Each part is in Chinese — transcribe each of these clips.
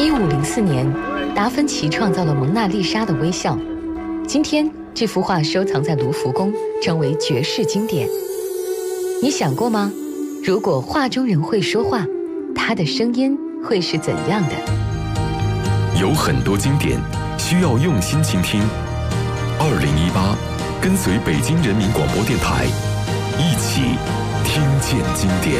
1504年，达芬奇创造了蒙娜丽莎的微笑。今天，这幅画收藏在卢浮宫，成为绝世经典。你想过吗？如果画中人会说话，他的声音会是怎样的？ 有很多经典需要用心倾听。2018，跟随北京人民广播电台，一起听见经典。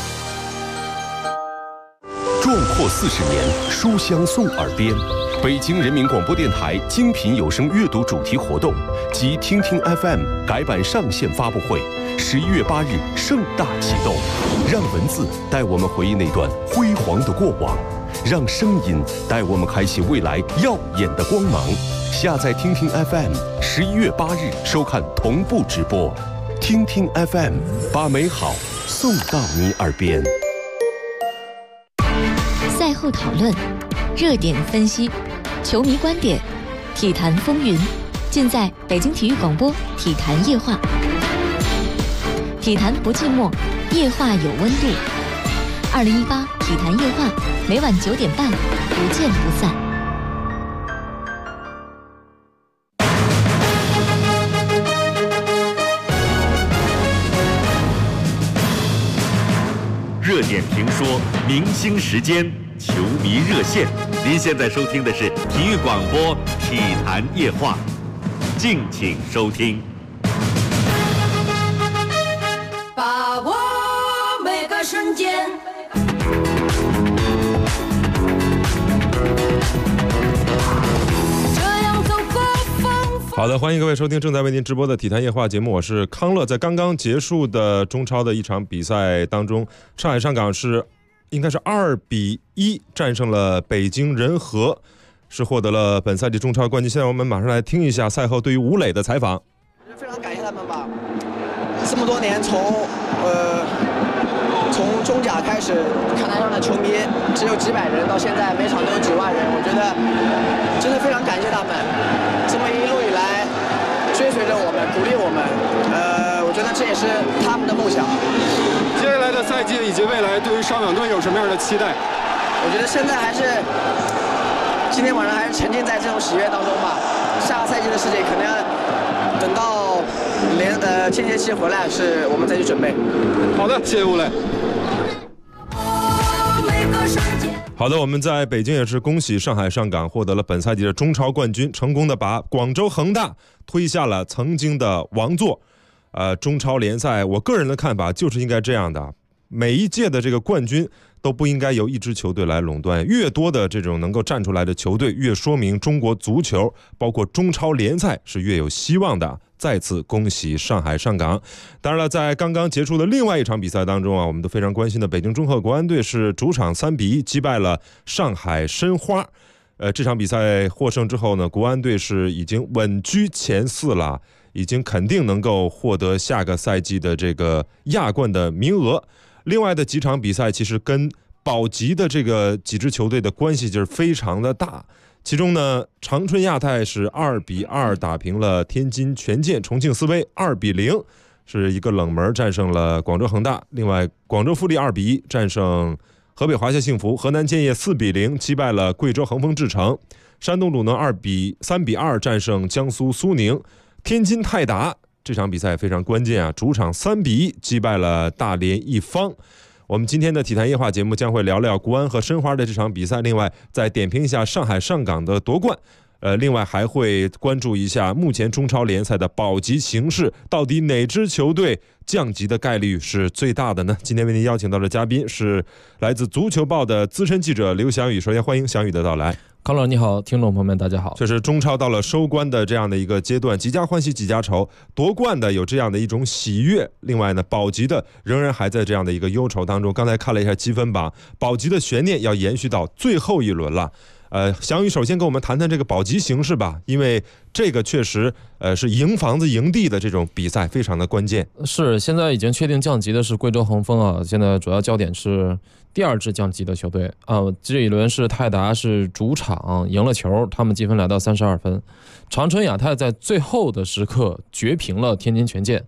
壮阔40年，书香送耳边。北京人民广播电台精品有声阅读主题活动及听听 FM 改版上线发布会，11月8日盛大启动。让文字带我们回忆那段辉煌的过往，让声音带我们开启未来耀眼的光芒。下载听听 FM，11月8日收看同步直播。听听 FM， 把美好送到你耳边。 赛后讨论，热点分析，球迷观点，体坛风云，尽在北京体育广播体坛夜话。体坛不寂寞，夜话有温度。2018体坛夜话，每晚9点半，不见不散。 热点评说，明星时间，球迷热线。您现在收听的是体育广播体坛夜话，敬请收听。 把握每个瞬间。 好的，欢迎各位收听正在为您直播的体坛夜话节目，我是康乐。在刚刚结束的中超的一场比赛当中，上海上港应该是2-1战胜了北京人和，是获得了本赛季中超冠军。现在我们马上来听一下赛后对于吴磊的采访。 非常感谢他们吧，这么多年从中甲开始，看台上的球迷只有几百人，到现在每场都有几万人，我觉得真的非常感谢他们，这么一路以来追随着我们，鼓励我们，我觉得这也是他们的梦想。 接下来的赛季以及未来，对于上港队有什么样的期待？ 我觉得现在还是今天晚上还是沉浸在这种喜悦当中吧。下个赛季的事情可能要等到签约期回来，是我们再去准备。 好的，谢谢吴磊。 好的，我们在北京也是恭喜上海上港获得了本赛季的中超冠军，成功的把广州恒大推下了曾经的王座。中超联赛，我个人的看法就是应该这样的，每一届的这个冠军都不应该由一支球队来垄断，越多的这种能够站出来的球队，越说明中国足球包括中超联赛是越有希望的。再次恭喜上海上港。当然了，在刚刚结束的另外一场比赛当中我们都非常关心的北京中赫国安队是主场3-1击败了上海申花。这场比赛获胜之后呢，国安队是已经稳居前4了，已经肯定能够获得下个赛季的这个亚冠的名额。另外的几场比赛其实跟保级的这个几支球队的关系就是非常的大。其中呢，长春亚泰是2-2打平了天津权健，重庆斯威2-0是一个冷门战胜了广州恒大。另外，广州富力2-1战胜河北华夏幸福，河南建业4-0击败了贵州恒丰智诚，山东鲁能3-2战胜江苏苏宁，天津泰达这场比赛非常关键主场3-1击败了大连一方。我们今天的体坛夜话节目将会聊聊国安和申花的这场比赛，另外再点评一下上海上港的夺冠。另外还会关注一下目前中超联赛的保级形势，到底哪支球队降级的概率是最大的呢？今天为您邀请到的嘉宾是来自足球报的资深记者刘翔宇，首先欢迎翔宇的到来。 康老你好，听众朋友们大家好。 这是中超到了收官的这样的一个阶段，几家欢喜几家愁，夺冠的有这样的一种喜悦，另外呢，保级的仍然还在这样的一个忧愁当中。刚才看了一下积分榜，保级的悬念要延续到最后一轮了。翔宇首先跟我们谈谈这个保级形势吧，因为这个确实是赢房子赢地的这种比赛非常的关键。 是，现在已经确定降级的是贵州恒丰现在主要焦点是第2支降级的球队这一轮是泰达是主场赢了球，他们积分来到32分。长春亚泰在最后的时刻绝平了天津权健。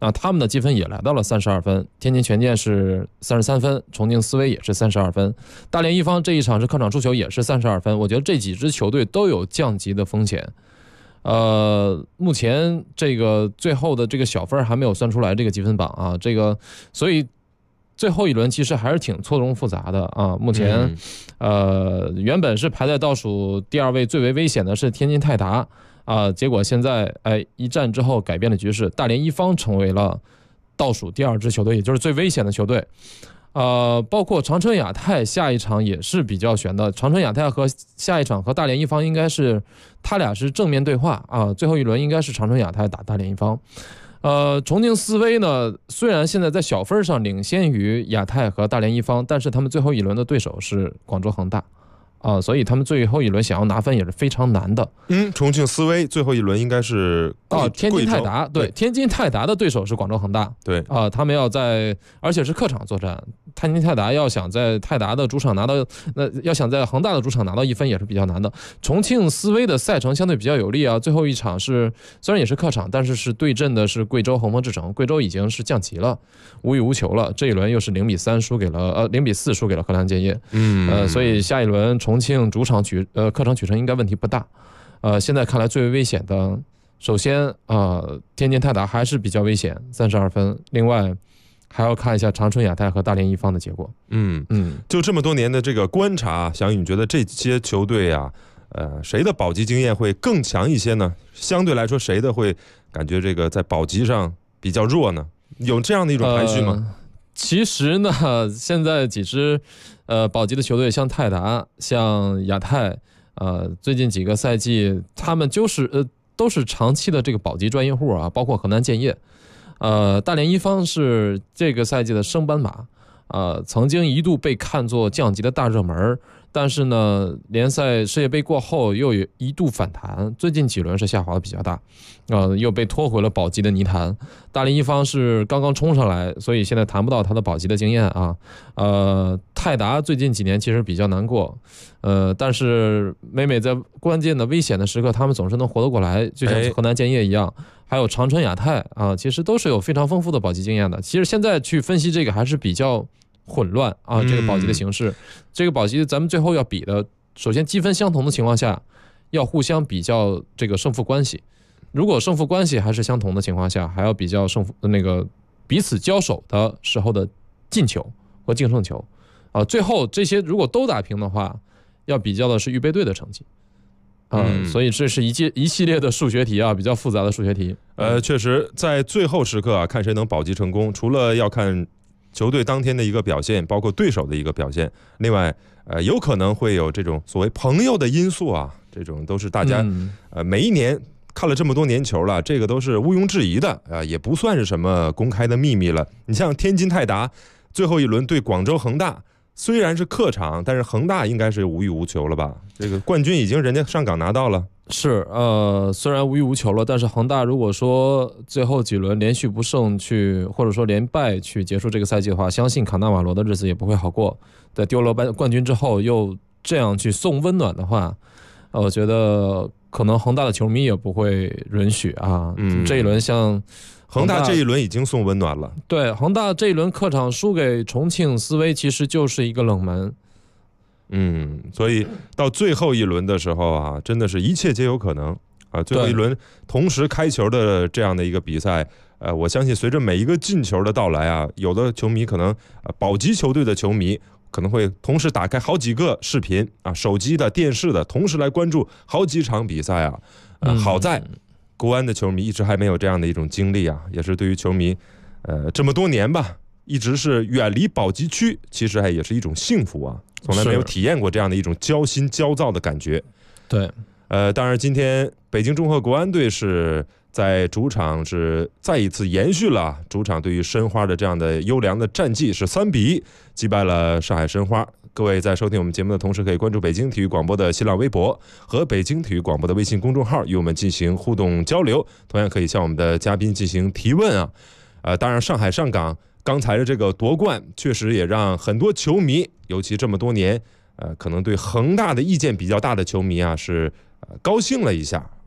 啊，他们的积分也来到了32分，天津权健是33分，重庆斯威也是32分，大连一方这一场是客场输球也是32分。我觉得这几支球队都有降级的风险。目前这个最后的这个小分还没有算出来，这个积分榜啊，这个所以最后一轮其实还是挺错综复杂的啊。目前原本是排在倒数第2位最为危险的是天津泰达啊，结果现在一战之后改变了局势，大连一方成为了倒数第2支球队，也就是最危险的球队。包括长春亚泰下一场也是比较悬的，长春亚泰和下一场和大连一方应该是他俩是正面对话啊，最后一轮应该是长春亚泰打大连一方。重庆斯威呢，虽然现在在小分上领先于亚泰和大连一方，但是他们最后一轮的对手是广州恒大。所以他们最后一轮想要拿分也是非常难的。 重庆斯威最后一轮应该是天津泰达，对，天津泰达的对手是广州恒大， 对他们要在，而且是客场作战。天津泰达要想在泰达的主场拿到，要想在恒大的主场拿到1分也是比较难的。重庆斯威的赛程相对比较有利啊，最后一场是虽然也是客场，但是对阵的是贵州恒丰智诚，贵州已经是降级了，无欲无求了。这一轮又是0比4输给了河南建业，所以下一轮重庆主场客场取胜应该问题不大。现在看来最为危险的，首先天津泰达还是比较危险，32分。另外还要看一下长春亚泰和大连一方的结果。 就这么多年的这个观察，小雨你觉得这些球队啊，谁的保级经验会更强一些呢？相对来说，谁的会感觉这个在保级上比较弱呢？有这样的一种排序吗？ 其实呢，现在几支保级的球队，像泰达、像亚泰，最近几个赛季他们都是长期的这个保级专业户啊，包括河南建业。大连一方是这个赛季的升班马，曾经一度被看作降级的大热门，但是呢，联赛世界杯过后又一度反弹，最近几轮是下滑的比较大，又被拖回了保级的泥潭。大连一方是刚刚冲上来，所以现在谈不到他的保级的经验啊。泰达最近几年其实比较难过，但是每每在关键的危险的时刻，他们总是能活得过来，就像河南建业一样。还有长春亚泰啊，其实都是有非常丰富的保级经验的。其实现在去分析这个还是比较混乱啊，这个保级的形式，这个保级咱们最后要比的，首先积分相同的情况下，要互相比较这个胜负关系。如果胜负关系还是相同的情况下，还要比较彼此交手的时候的进球和净胜球啊。最后这些如果都打平的话，要比较的是预备队的成绩。所以这是一系列的数学题啊，比较复杂的数学题。 确实，在最后时刻啊，看谁能保级成功，除了要看球队当天的一个表现，包括对手的一个表现，另外有可能会有这种所谓朋友的因素啊，这种都是大家每一年看了这么多年球了，这个都是毋庸置疑的啊，也不算是什么公开的秘密了。你像天津泰达最后一轮对广州恒大，虽然是客场，但是恒大应该是无欲无求了吧？这个冠军已经人家上港拿到了。 是虽然无欲无求了，但是恒大如果说最后几轮连续不胜或者说连败去结束这个赛季的话，相信卡纳瓦罗的日子也不会好过。在丢了冠军之后又这样去送温暖的话，我觉得可能恒大的球迷也不会允许啊。这一轮像恒大这一轮已经送温暖了。 对，恒大这一轮客场输给重庆斯威，其实就是一个冷门。 所以到最后一轮的时候啊，真的是一切皆有可能啊！最后一轮同时开球的这样的一个比赛，我相信随着每一个进球的到来啊，有的球迷可能保级球队的球迷可能会同时打开好几个视频啊，手机的、电视的，同时来关注好几场比赛啊。好在国安的球迷一直还没有这样的一种经历啊，也是对于球迷这么多年吧，一直是远离保级区，其实也是一种幸福啊。从来没有体验过这样的一种焦心焦躁的感觉。 对， 当然今天北京中赫国安队是在主场是再一次延续了主场对于申花的这样的优良的战绩，是3比1击败了上海申花。各位在收听我们节目的同时，可以关注北京体育广播的新浪微博和北京体育广播的微信公众号，与我们进行互动交流。同样可以向我们的嘉宾进行提问啊。当然上海上港刚才的这个夺冠，确实也让很多球迷，尤其这么多年，可能对恒大的意见比较大的球迷啊，是高兴了一下。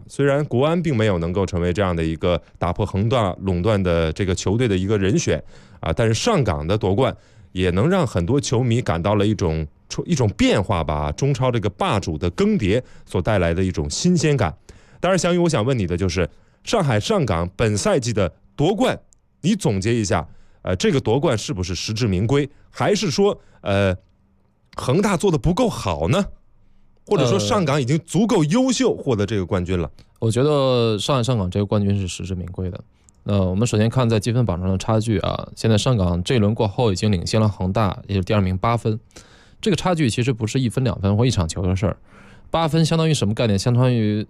虽然国安并没有能够成为这样的一个打破恒大垄断的这个球队的一个人选啊，但是上港的夺冠也能让很多球迷感到了一种变化吧，中超这个霸主的更迭所带来的一种新鲜感。当然，翔宇，我想问你的就是上海上港本赛季的夺冠，你总结一下，这个夺冠是不是实至名归，还是说恒大做的不够好呢？或者说上港已经足够优秀获得这个冠军了？ 我觉得上海上港这个冠军是实至名归的。我们首先看在积分榜上的差距啊，现在上港这一轮过后已经领先了恒大，也是第2名8分。这个差距其实不是1分2分或1场球的事儿，8分相当于什么概念？相当于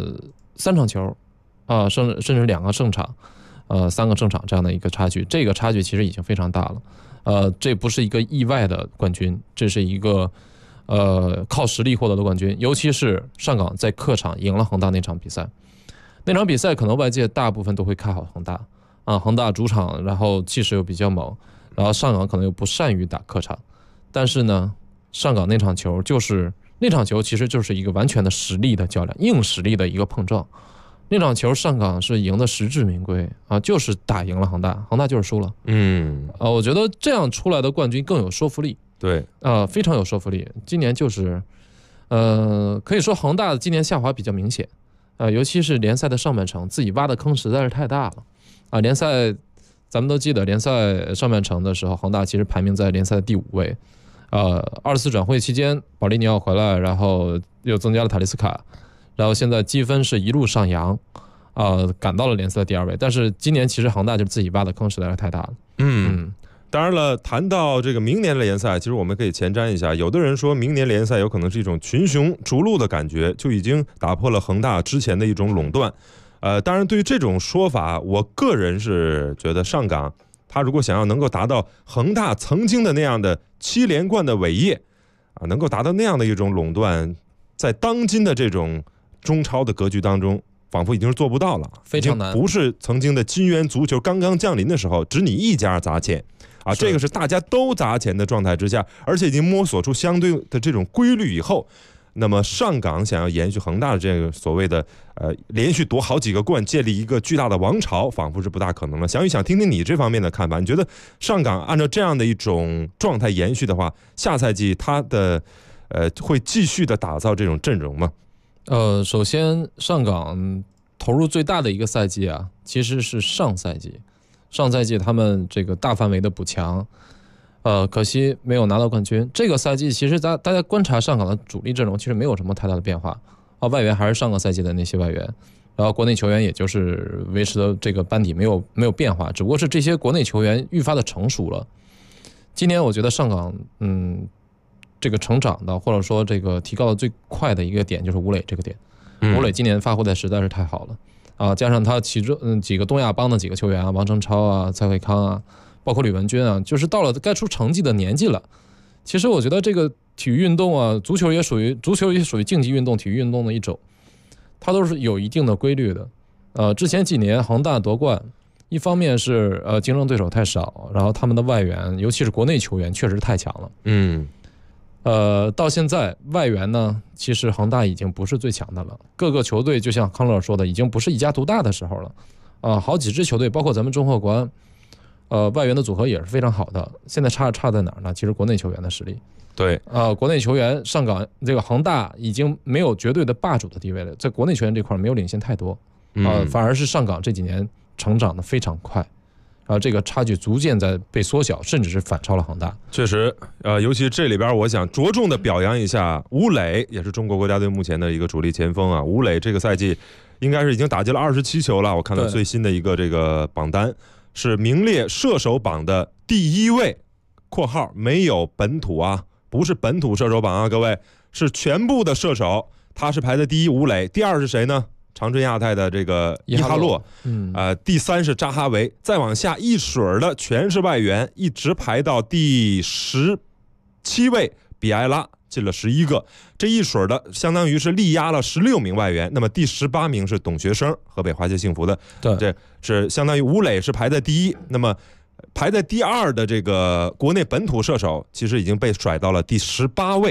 3场球啊，甚至2个胜场，3个胜场这样的一个差距。这个差距其实已经非常大了。这不是一个意外的冠军，这是一个靠实力获得的冠军。尤其是上港在客场赢了恒大那场比赛，那场比赛可能外界大部分都会看好恒大啊，恒大主场，然后气势又比较猛，然后上港可能又不善于打客场。但是呢，上港那场球其实就是一个完全的实力的较量，硬实力的一个碰撞。那场球上港是赢得实至名归啊，就是打赢了恒大，恒大就是输了。我觉得这样出来的冠军更有说服力。 对， 非常有说服力。今年就是，可以说恒大今年下滑比较明显，尤其是联赛的上半程自己挖的坑实在是太大了啊。联赛咱们都记得，联赛上半程的时候，恒大其实排名在联赛的第5位。24转会期间，保利尼奥回来，然后又增加了塔利斯卡，然后现在积分是一路上扬，赶到了联赛的第2位。但是今年其实恒大就自己挖的坑实在是太大了。 当然了，谈到这个明年的联赛，其实我们可以前瞻一下。有的人说明年联赛有可能是一种群雄逐鹿的感觉，就已经打破了恒大之前的一种垄断。当然，对于这种说法，我个人是觉得上港他如果想要能够达到恒大曾经的那样的7连冠的伟业啊，能够达到那样的一种垄断，在当今的这种中超的格局当中，仿佛已经是做不到了， 非常难。 不是曾经的金元足球刚刚降临的时候，只你一家砸钱啊，这个是大家都砸钱的状态之下，而且已经摸索出相对的这种规律以后，那么上港想要延续恒大的这个所谓的连续夺好几个冠，建立一个巨大的王朝，仿佛是不大可能了。翔宇想听听你这方面的看法，你觉得上港按照这样的一种状态延续的话，下赛季他的会继续的打造这种阵容吗？ 首先上港投入最大的一个赛季啊，其实是上赛季他们这个大范围的补强，可惜没有拿到冠军。这个赛季其实大家观察上港的主力阵容，其实没有什么太大的变化啊，外援还是上个赛季的那些外援，然后国内球员也就是维持的这个班底没有变化，只不过是这些国内球员愈发的成熟了。今年我觉得上港这个成长的或者说这个提高的最快的一个点就是吴磊这个点，吴磊今年发挥的实在是太好了啊，加上他其中几个东亚帮的几个球员啊，王承超啊、蔡慧康啊，包括吕文君啊，就是到了该出成绩的年纪了。其实我觉得这个体育运动啊，足球也属于竞技运动、体育运动的一种，它都是有一定的规律的。之前几年恒大夺冠，一方面是竞争对手太少，然后他们的外援，尤其是国内球员确实太强了。到现在外援呢，其实恒大已经不是最强的了。各个球队就像康乐说的，已经不是一家独大的时候了。好几支球队，包括咱们中赫国安，外援的组合也是非常好的。现在差在哪儿呢？其实国内球员的实力。 对， 国内球员上港这个恒大已经没有绝对的霸主的地位了，在国内球员这块没有领先太多，反而是上港这几年成长的非常快。这个差距逐渐在被缩小，甚至是反超了恒大。 确实，尤其这里边，我想着重的表扬一下吴磊，也是中国国家队目前的一个主力前锋啊。吴磊这个赛季应该是已经打进了27球了，我看到最新的一个这个榜单是名列射手榜的第1位（括号没有本土啊，不是本土射手榜啊，各位，是全部的射手，他是排在第1，吴磊，第2是谁呢？长春亚泰的这个伊哈洛，第3是扎哈维，再往下一水的全是外援，一直排到第17位，比埃拉进了11个，这一水的相当于是力压了16名外援。那么第18名是董学生，河北华协幸福的， 对， 这是相当于吴磊是排在第1，那么排在第2的这个国内本土射手，其实已经被甩到了第18位。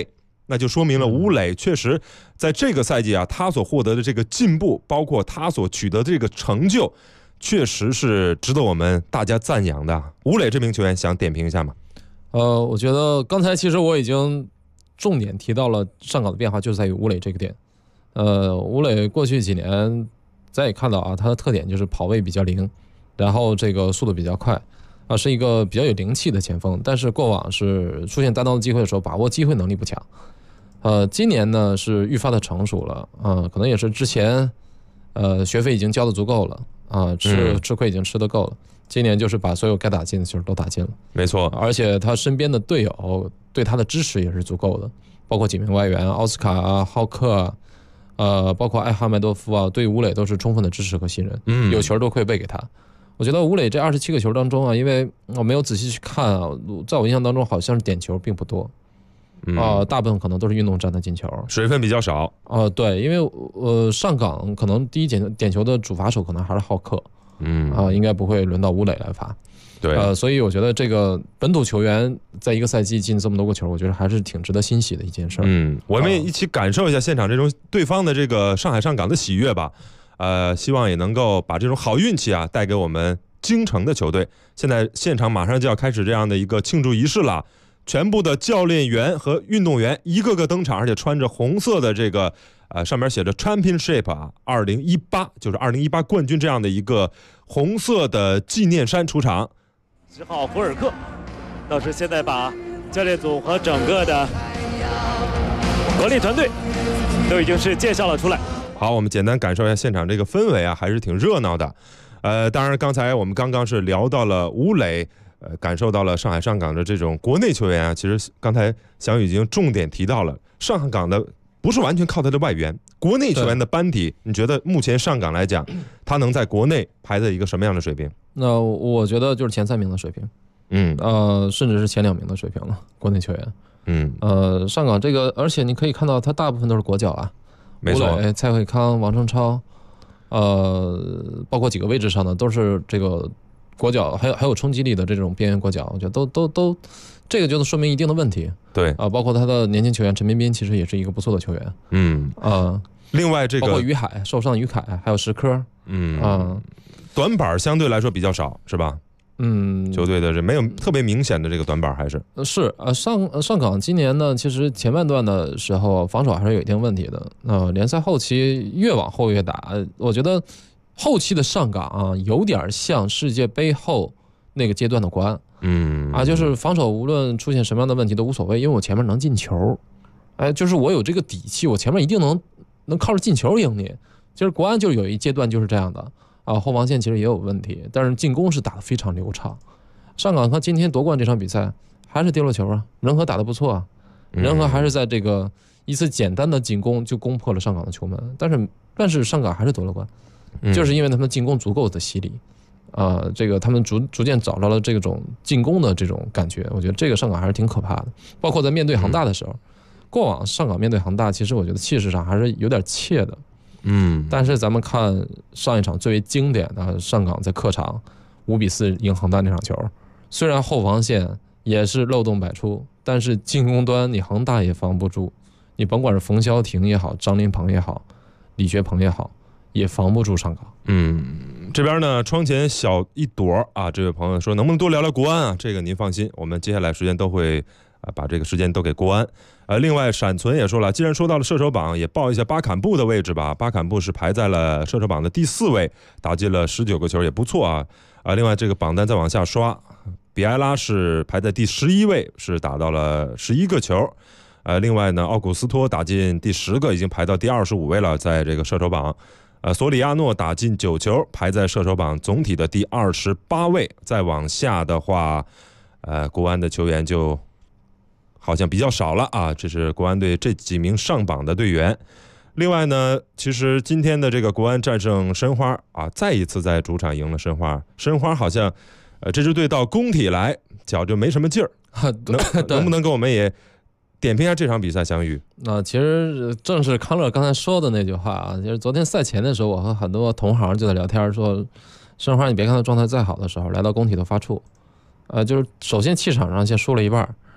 那就说明了吴磊确实在这个赛季啊，他所获得的这个进步，包括他所取得的这个成就，确实是值得我们大家赞扬的。吴磊这名球员想点评一下吗？ 我觉得刚才其实我已经重点提到了上港的变化，就是在于吴磊这个点。吴磊过去几年咱也看到啊，他的特点就是跑位比较灵，然后这个速度比较快。是一个比较有灵气的前锋，但是过往是出现单刀的机会的时候，把握机会能力不强。今年呢是愈发的成熟了，可能也是之前学费已经交的足够了，吃亏已经吃得够了。今年就是把所有该打进的球都打进了， 没错。 而且他身边的队友对他的支持也是足够的，包括几名外援奥斯卡啊、浩克啊，包括艾哈迈多夫啊，对吴磊都是充分的支持和信任，有球都会背给他。我觉得吴磊这27个球当中啊，因为我没有仔细去看啊，在我印象当中好像是点球并不多，大部分可能都是运动战的进球， 水分比较少。 对，因为上港可能第一点球的主罚手可能还是浩克，应该不会轮到吴磊来罚。 对， 所以我觉得这个本土球员在一个赛季进这么多个球，我觉得还是挺值得欣喜的一件事。 我们一起感受一下现场这种对方的这个上海上港的喜悦吧。希望也能够把这种好运气啊带给我们京城的球队。现在现场马上就要开始这样的一个庆祝仪式了，全部的教练员和运动员一个个登场，而且穿着红色的这个上面写着 Championship 啊，2018就是2018冠军这样的一个红色的纪念衫出场。 10号福尔克，倒是现在把教练组和整个的管理团队都已经是介绍了出来。 好，我们简单感受一下现场这个氛围啊，还是挺热闹的。当然刚才我们刚刚是聊到了吴磊，感受到了上海上港的这种国内球员啊。其实刚才翔宇已经重点提到了，上海港的不是完全靠他的外援，国内球员的班底，你觉得目前上港来讲，他能在国内排在一个什么样的水平？ 那我觉得就是前3名的水平，甚至是前2名的水平了，国内球员。上港这个，而且你可以看到他大部分都是国脚啊。 没错， 蔡慧康、王成超，包括几个位置上的都是这个国脚，还有冲击力的这种边缘国脚，我觉得都这个就能说明一定的问题。 对包括他的年轻球员陈彬彬，其实也是一个不错的球员。 另外这个包括于海受伤的于凯，还有石科， 短板相对来说比较少，是吧？球队的没有特别明显的这个短板，还是上港今年呢，其实前半段的时候防守还是有一定问题的。联赛后期越往后越打，我觉得后期的上港啊，有点像世界杯后那个阶段的国安。就是防守无论出现什么样的问题都无所谓，因为我前面能进球，就是我有这个底气，我前面一定能靠着进球赢你。其实国安就有一阶段就是这样的。后防线其实也有问题，但是进攻是打得非常流畅。上港看今天夺冠这场比赛还是丢了球啊，仁和打得不错啊，仁和还是在这个一次简单的进攻就攻破了上港的球门，但是上港还是夺了冠，就是因为他们进攻足够的犀利这个他们逐渐找到了这种进攻的这种感觉，我觉得这个上港还是挺可怕的。包括在面对恒大的时候，过往上港面对恒大，其实我觉得气势上还是有点怯的。但是咱们看上一场最为经典的上港在客场5-4赢恒大那场球，虽然后防线也是漏洞百出，但是进攻端你恒大也防不住，你甭管是冯潇霆也好，张琳芃也好，李学鹏也好，也防不住上港。 这边呢窗前小一朵啊，这位朋友说能不能多聊聊国安啊？这个您放心，我们接下来时间都会把这个时间都给国安。另外闪存也说了，既然说到了射手榜，也报一下巴坎布的位置吧。巴坎布是排在了射手榜的第4位，打进了19个球，也不错啊。另外这个榜单再往下刷，比埃拉是排在第11位，是打到了11个球。另外呢，奥古斯托打进第10个，已经排到第25位了，在这个射手榜。索里亚诺打进9球，排在射手榜总体的第28位。再往下的话，国安的球员就好像比较少了啊，这是国安队这几名上榜的队员。另外呢，其实今天的这个国安战胜申花啊，再一次在主场赢了申花。申花好像这支队到工体来脚就没什么劲儿，能不能给我们也点评一下这场比赛？翔宇， 其实正是康乐刚才说的那句话啊，就是昨天赛前的时候，我和很多同行就在聊天说，申花你别看他状态再好的时候，来到工体都发怵，就是首先气场上先输了一半。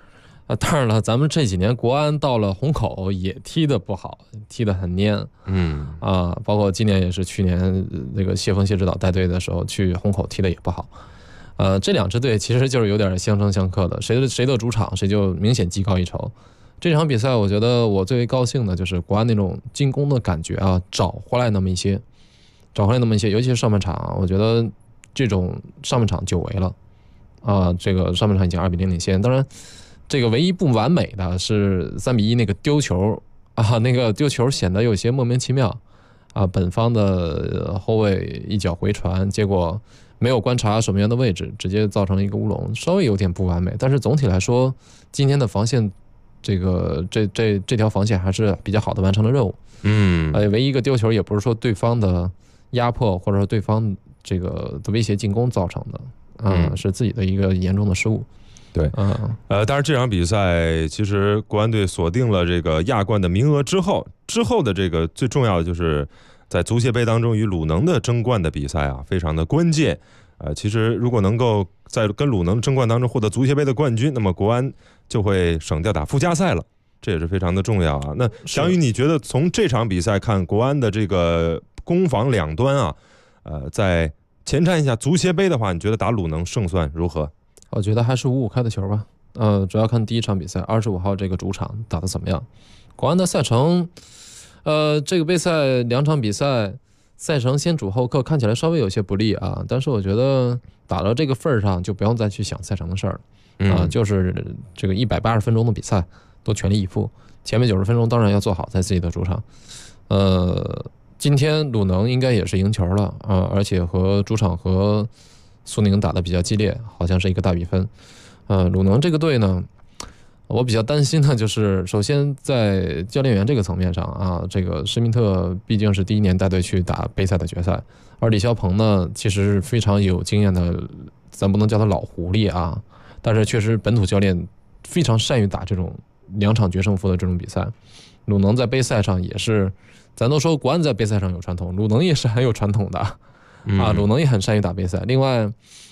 当然了，咱们这几年国安到了虹口也踢得不好，踢得很蔫。包括今年也是，去年那个谢指导带队的时候去虹口踢得也不好。这两支队其实就是有点相生相克的，谁的主场谁就明显技高一筹。这场比赛我觉得我最为高兴的就是国安那种进攻的感觉啊，找回来那么一些，尤其是上半场，我觉得这种上半场久违了这个上半场已经2-0领先。当然这个唯一不完美的是3-1那个丢球那个丢球显得有些莫名其妙本方的后卫一脚回传，结果没有观察守门员的位置，直接造成了一个乌龙，稍微有点不完美。但是总体来说，今天的防线这条防线还是比较好的完成了任务。唯一一个丢球也不是说对方的压迫或者说对方这个的威胁进攻造成的是自己的一个严重的失误。 对，当然这场比赛其实国安队锁定了这个亚冠的名额之后的这个最重要的就是在足协杯当中与鲁能的争冠的比赛非常的关键。其实如果能够在跟鲁能争冠当中获得足协杯的冠军，那么国安就会省掉打附加赛了，这也是非常的重要那翔宇，你觉得从这场比赛看，国安的这个攻防两端在前瞻一下足协杯的话，你觉得打鲁能胜算如何？ 我觉得还是5-5开的球吧。主要看第一场比赛25号这个主场打得怎么样。国安的赛程，这个杯赛2场比赛赛程先主后客，看起来稍微有些不利但是我觉得打到这个份上就不用再去想赛程的事儿了就是这个180分钟的比赛都全力以赴，前面90分钟当然要做好在自己的主场。今天鲁能应该也是赢球了而且和主场和苏宁打得比较激烈，好像是一个大比分。鲁能这个队呢，我比较担心的就是首先在教练员这个层面上这个施密特毕竟是第1年带队去打杯赛的决赛，而李霄鹏呢其实是非常有经验的，咱不能叫他老狐狸但是确实本土教练非常善于打这种2场决胜负的这种比赛。鲁能在杯赛上也是，咱都说国安在杯赛上有传统，鲁能也是很有传统的鲁能也很善于打杯赛。另外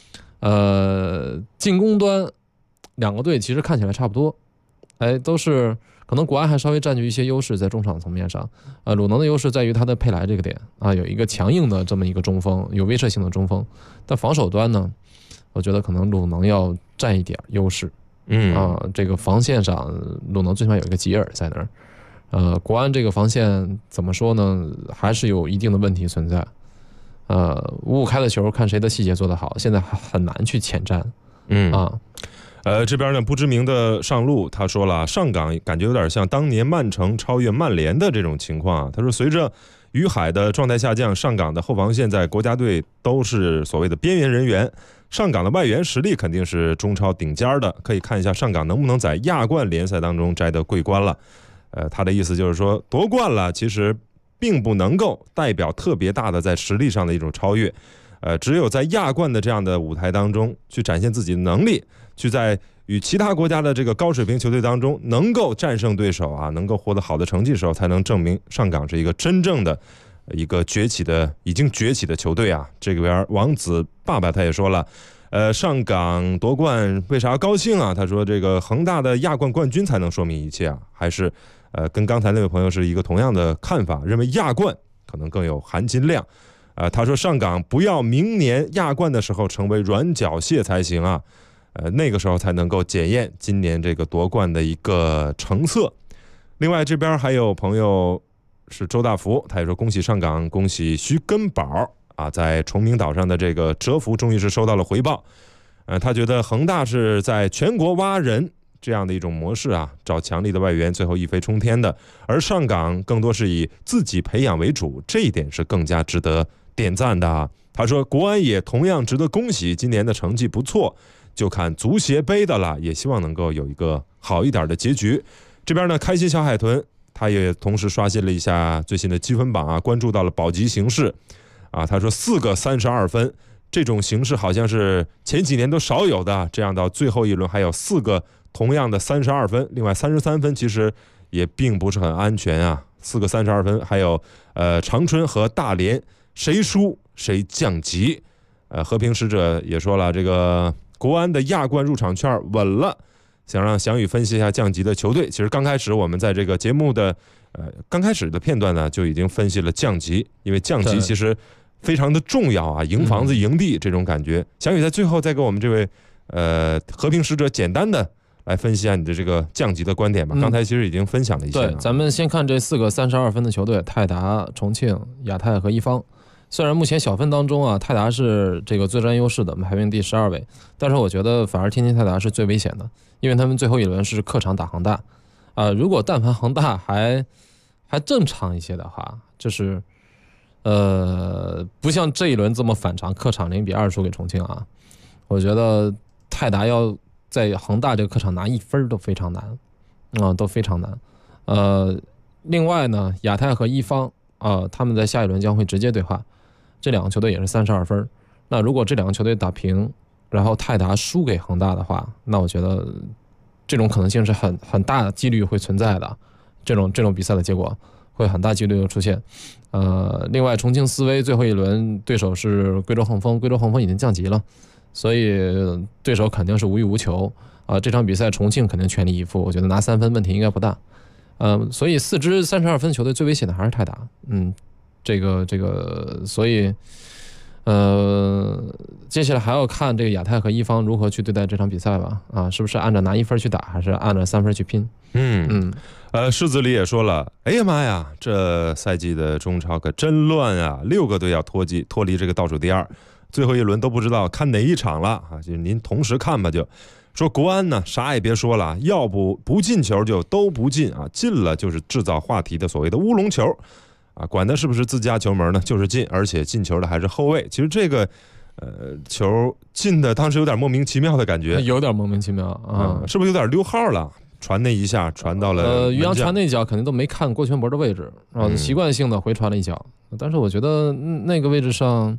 进攻端2个队其实看起来差不多都是可能国安还稍微占据一些优势在中场层面上鲁能的优势在于他的佩莱这个点有一个强硬的这么一个中锋，有威慑性的中锋。但防守端呢，我觉得可能鲁能要占一点优势这个防线上鲁能最起码有一个吉尔在那儿国安这个防线怎么说呢，还是有一定的问题存在5-5开的球，看谁的细节做得好，现在很难去前瞻这边呢不知名的上路他说了，上港感觉有点像当年曼城超越曼联的这种情况他说随着于海的状态下降，上港的后防线在国家队都是所谓的边缘人员，上港的外援实力肯定是中超顶尖的，可以看一下上港能不能在亚冠联赛当中摘得桂冠了。他的意思就是说夺冠了其实并不能够代表特别大的在实力上的一种超越，只有在亚冠的这样的舞台当中去展现自己的能力，去在与其他国家的这个高水平球队当中能够战胜对手能够获得好的成绩的时候，才能证明上港是一个真正的一个已经崛起的球队这边王子爸爸他也说了，上港夺冠为啥高兴他说这个恒大的亚冠冠军才能说明一切还是跟刚才那位朋友是一个同样的看法，认为亚冠可能更有含金量他说上港不要明年亚冠的时候成为软脚蟹才行那个时候才能够检验今年这个夺冠的一个成色。另外这边还有朋友是周大福，他也说恭喜上港，恭喜徐根宝在崇明岛上的这个蛰伏终于是收到了回报他觉得恒大是在全国挖人这样的一种模式找强力的外援最后一飞冲天的，而上港更多是以自己培养为主，这一点是更加值得点赞的他说国安也同样值得恭喜，今年的成绩不错，就看足协杯的了，也希望能够有一个好一点的结局。这边呢开心小海豚他也同时刷新了一下最新的积分榜关注到了保级形势他说4个32分，这种形势好像是前几年都少有的，这样到最后一轮还有4个同样的32分，另外33分其实也并不是很安全4个32分，还有长春和大连谁输谁降级。和平使者也说了，这个国安的亚冠入场券稳了想让翔宇分析一下降级的球队。其实刚开始我们在这个节目的刚开始的片段呢，就已经分析了降级，因为降级其实非常的重要啊，赢房子赢地这种感觉。翔宇在最后再给我们这位和平使者简单的来分析一下你的这个降级的观点吧。刚才其实已经分享了一些。 对，咱们先看这4个32分的球队：泰达、重庆、亚泰和一方。虽然目前小分当中啊，泰达是这个最占优势的，排名第12位，但是我觉得反而天津泰达是最危险的，因为他们最后一轮是客场打恒大。如果但凡恒大还正常一些的话，就是不像这一轮这么反常，客场0-2输给重庆啊，我觉得泰达要在恒大这个客场拿1分都非常难都非常难。另外呢，亚泰和一方他们在下一轮将会直接对话，这两个球队也是32分。那如果这两个球队打平，然后泰达输给恒大的话，那我觉得这种可能性是很大的几率会存在的，这种比赛的结果会很大几率出现。另外重庆斯威最后一轮对手是贵州恒丰，贵州恒丰已经降级了，所以对手肯定是无欲无求这场比赛重庆肯定全力以赴，我觉得拿3分问题应该不大。所以4支32分球队最危险的还是泰达。这个，所以接下来还要看这个亚泰和一方如何去对待这场比赛吧。是不是按照拿1分去打，还是按照3分去拼？ 狮子里也说了，哎呀妈呀，这赛季的中超可真乱啊！6个队要脱离这个倒数第2，最后一轮都不知道看哪一场了就您同时看吧就。说国安呢，啥也别说了，要不进球就都不进进了就是制造话题的所谓的乌龙球管他是不是自家球门呢，就是进，而且进球的还是后卫。其实这个球进的当时有点莫名其妙的感觉， 有点莫名其妙是不是有点溜号了？传那一下传到了于洋传那一脚肯定都没看郭全博的位置习惯性的回传了一脚，但是我觉得那个位置上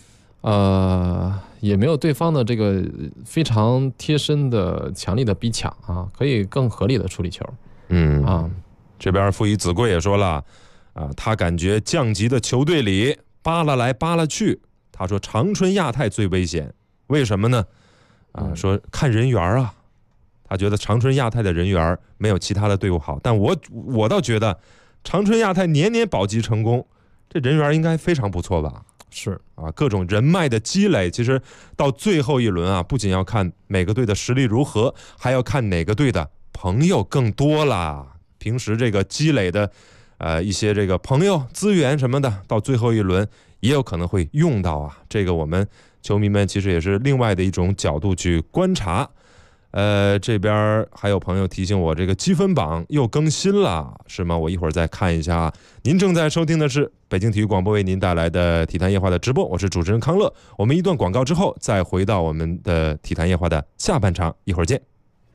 也没有对方的这个非常贴身的强力的逼抢可以更合理的处理球。 这边傅仪子贵也说了他感觉降级的球队里扒拉来扒拉去，他说长春亚泰最危险，为什么呢？说看人缘他觉得长春亚泰的人缘没有其他的队伍好，但我倒觉得长春亚泰年年保级成功，这人缘应该非常不错吧？ 是各种人脉的积累，其实到最后一轮不仅要看每个队的实力如何，还要看哪个队的朋友更多啦。平时这个积累的一些这个朋友资源什么的，到最后一轮也有可能会用到这个我们球迷们其实也是另外的一种角度去观察。这边还有朋友提醒我，这个积分榜又更新了，是吗？我一会儿再看一下。您正在收听的是北京体育广播为您带来的体坛夜话的直播，我是主持人康乐。我们一段广告之后，再回到我们的体坛夜话的下半场，一会儿见。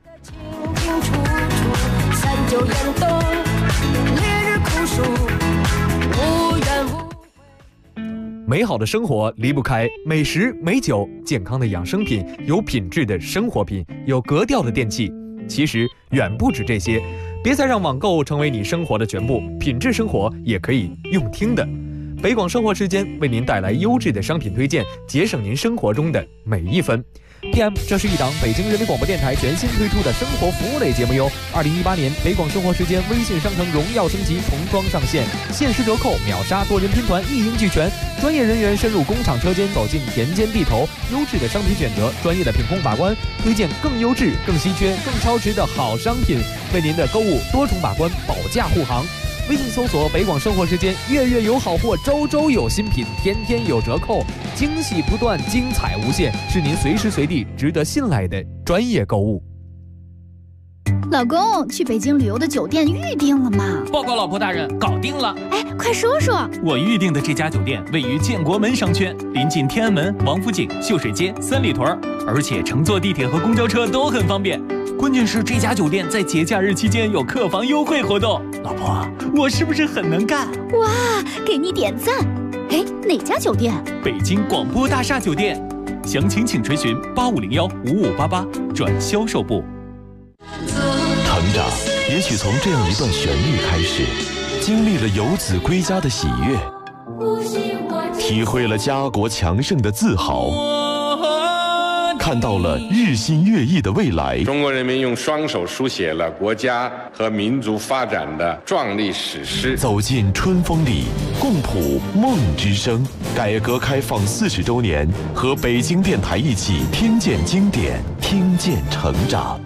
美好的生活离不开美食、美酒、健康的养生品、有品质的生活品、有格调的电器。其实远不止这些，别再让网购成为你生活的全部，品质生活也可以用听的。北广生活时间为您带来优质的商品推荐，节省您生活中的每一分。PM， 这是一档北京人民广播电台全新推出的生活服务类节目哟。2018年北广生活时间微信商城荣耀升级重装上线，限时折扣，秒杀多人拼团，一应俱全。专业人员深入工厂车间，走进田间地头，优质的商品选择，专业的品控把关，推荐更优质、更稀缺、更超值的好商品，为您的购物多重把关，保驾护航。微信搜索北广生活时间，月月有好货，周周有新品，天天有折扣，惊喜不断，精彩无限，是您随时随地值得信赖的专业购物。 老公，去北京旅游的酒店预定了吗？ 报告老婆大人，搞定了。 哎，快说说。 我预定的这家酒店位于建国门商圈，临近天安门、王府井、秀水街、三里屯，而且乘坐地铁和公交车都很方便。关键是这家酒店在节假日期间有客房优惠活动。老婆，我是不是很能干？ 哇，给你点赞。哎，哪家酒店？ 北京广播大厦酒店。详情请垂询8501-5588转销售部。 成长也许从这样一段旋律开始，经历了游子归家的喜悦，体会了家国强盛的自豪， 看到了日新月异的未来。 中国人民用双手书写了国家和民族发展的壮丽史诗。 走进春风里，共谱梦之声。改革开放40周年，和北京电台一起听见经典，听见成长。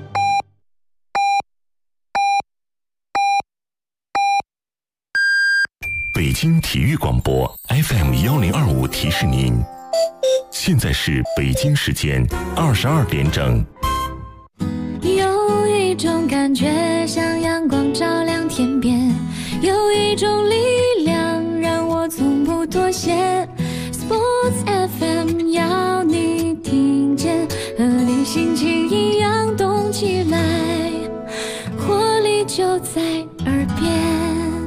北京体育广播 FM1025提示您，现在是北京时间22点整。 有一种感觉像阳光照亮天边，有一种力量让我从不妥协。Sports FM 要你听见，和你心情一样动起来，活力就在耳边。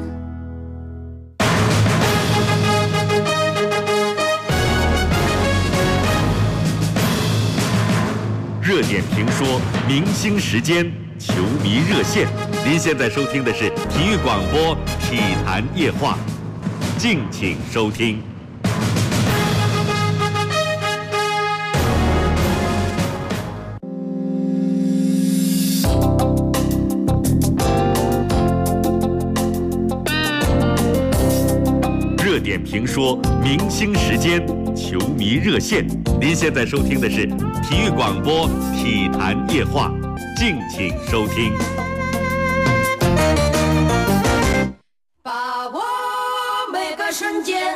热点评说，明星时间，球迷热线。您现在收听的是体育广播体坛夜话，敬请收听。热点评说，明星时间，球迷热线。您现在收听的是体育广播体坛夜话，敬请收听。 把握每个瞬间。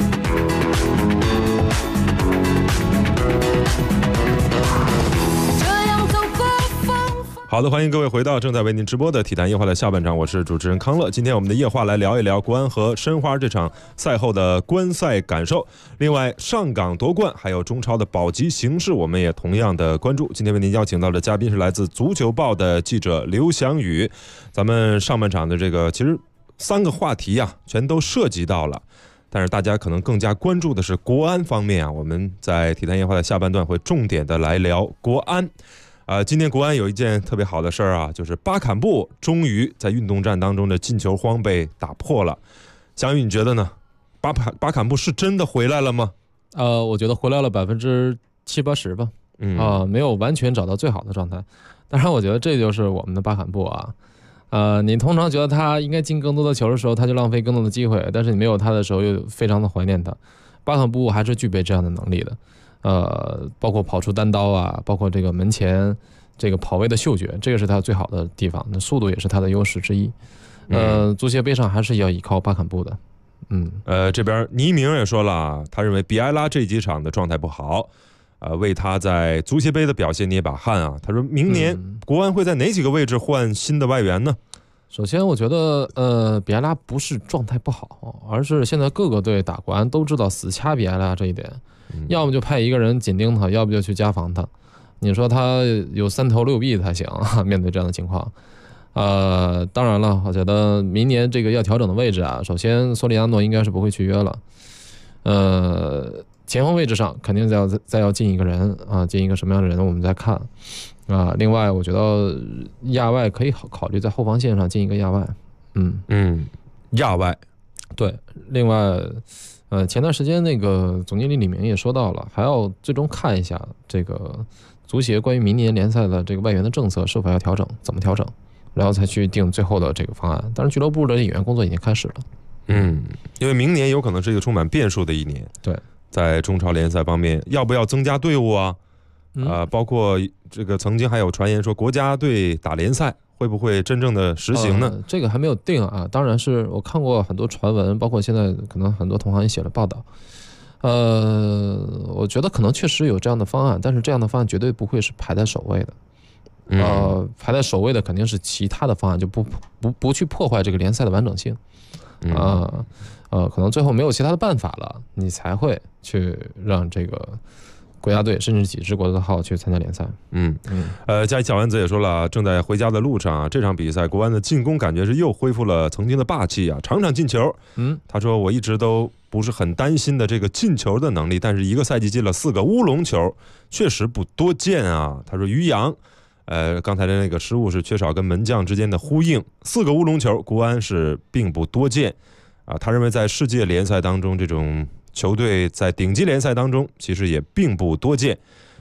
好的，欢迎各位回到正在为您直播的体坛夜话的下半场，我是主持人康乐。今天我们的夜话来聊一聊国安和申花这场赛后的观赛感受。另外，上港夺冠还有中超的保级形势，我们也同样的关注。今天为您邀请到的嘉宾是来自足球报的记者刘翔宇。咱们上半场的这个其实3个话题啊，全都涉及到了。但是大家可能更加关注的是国安方面啊，我们在体坛夜话的下半段会重点的来聊国安。今天国安有一件特别好的事儿啊，就是巴坎布终于在运动战当中的进球荒被打破了。翔宇，你觉得呢？巴坎布是真的回来了吗？ 我觉得回来了70%-80%吧。没有完全找到最好的状态。当然，我觉得这就是我们的巴坎布啊。你通常觉得他应该进更多的球的时候，他就浪费更多的机会，但是你没有他的时候，又非常的怀念他。巴坎布还是具备这样的能力的。包括跑出单刀啊，包括这个门前这个跑位的嗅觉，这个是他最好的地方，那速度也是他的优势之一。足协杯上还是要依靠巴坎布的。 这边倪明也说了，他认为比埃拉这几场的状态不好，为他在足协杯的表现捏把汗啊。他说明年国安会在哪几个位置换新的外援呢？ 首先，我觉得比埃拉不是状态不好，而是现在各个队打国安都知道死掐比埃拉这一点。要么就派一个人紧盯他，要不就去加防他。你说他有3头6臂才行啊，面对这样的情况。当然了，我觉得明年这个要调整的位置啊，首先索里亚诺应该是不会续约了。前锋位置上肯定再要进一个人啊，进一个什么样的人我们再看啊。另外，我觉得亚外可以考虑在后防线上进一个亚外。 亚外， 对。另外。前段时间那个总经理李明也说到了，还要最终看一下这个足协关于明年联赛的这个外援的政策是否要调整，怎么调整，然后才去定最后的这个方案。当然，俱乐部的演员工作已经开始了。 因为明年有可能是一个充满变数的一年。 对， 在中超联赛方面，要不要增加队伍啊？包括这个曾经还有传言说国家队打联赛。会不会真正的实行呢？ 这个还没有定啊。当然是我看过很多传闻，包括现在可能很多同行也写了报道。我觉得可能确实有这样的方案，但是这样的方案绝对不会是排在首位的。排在首位的肯定是其他的方案，就不去破坏这个联赛的完整性。可能最后没有其他的办法了，你才会去让这个国家队甚至几支国字号去参加联赛。 加小丸子也说了，正在回家的路上啊，这场比赛国安的进攻感觉是又恢复了曾经的霸气啊，场场进球。他说我一直都不是很担心的这个进球的能力，但是一个赛季进了4个乌龙球，确实不多见啊。他说于洋，刚才的那个失误是缺少跟门将之间的呼应，4个乌龙球，国安是并不多见啊。他认为在世界联赛当中，这种球队在顶级联赛当中其实也并不多见。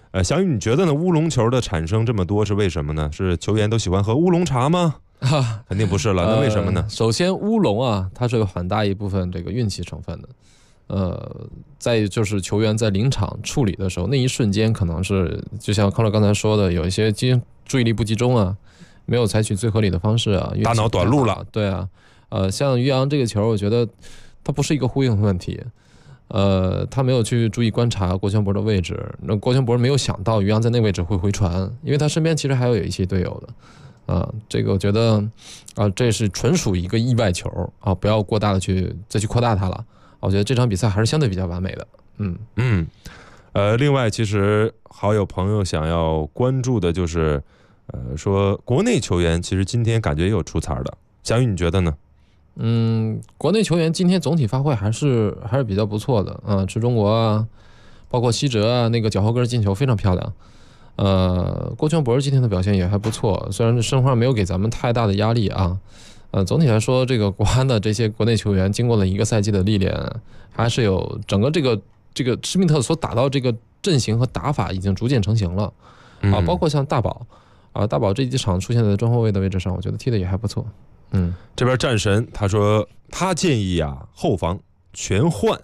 翔宇，你觉得呢？乌龙球的产生这么多是为什么呢？是球员都喜欢喝乌龙茶吗？肯定不是了，那为什么呢？ 首先，乌龙啊，它是有很大一部分这个运气成分的。再就是球员在临场处理的时候，那一瞬间可能是就像康乐刚才说的，有一些注意力不集中啊，没有采取最合理的方式啊， 大脑短路了。 对啊，像于洋这个球，我觉得它不是一个呼应的问题。他没有去注意观察郭全博的位置，那郭全博没有想到于洋在那位置会回传，因为他身边其实还有一些队友的。这个我觉得这是纯属一个意外球啊，不要过大的再去扩大它了。我觉得这场比赛还是相对比较完美的。 另外，其实好友朋友想要关注的就是，说国内球员其实今天感觉也有出彩的。翔宇，你觉得呢？ 国内球员今天总体发挥还是比较不错的。池中国啊，包括西哲啊，那个脚后跟进球非常漂亮。郭全博今天的表现也还不错，虽然申花没有给咱们太大的压力啊。总体来说，这个国安的这些国内球员经过了一个赛季的历练，还是有整个这个施密特所打到这个阵型和打法已经逐渐成型了包括像大宝大宝这几场出现在中后卫的位置上，我觉得踢的也还不错。 这边战神他说他建议后防全换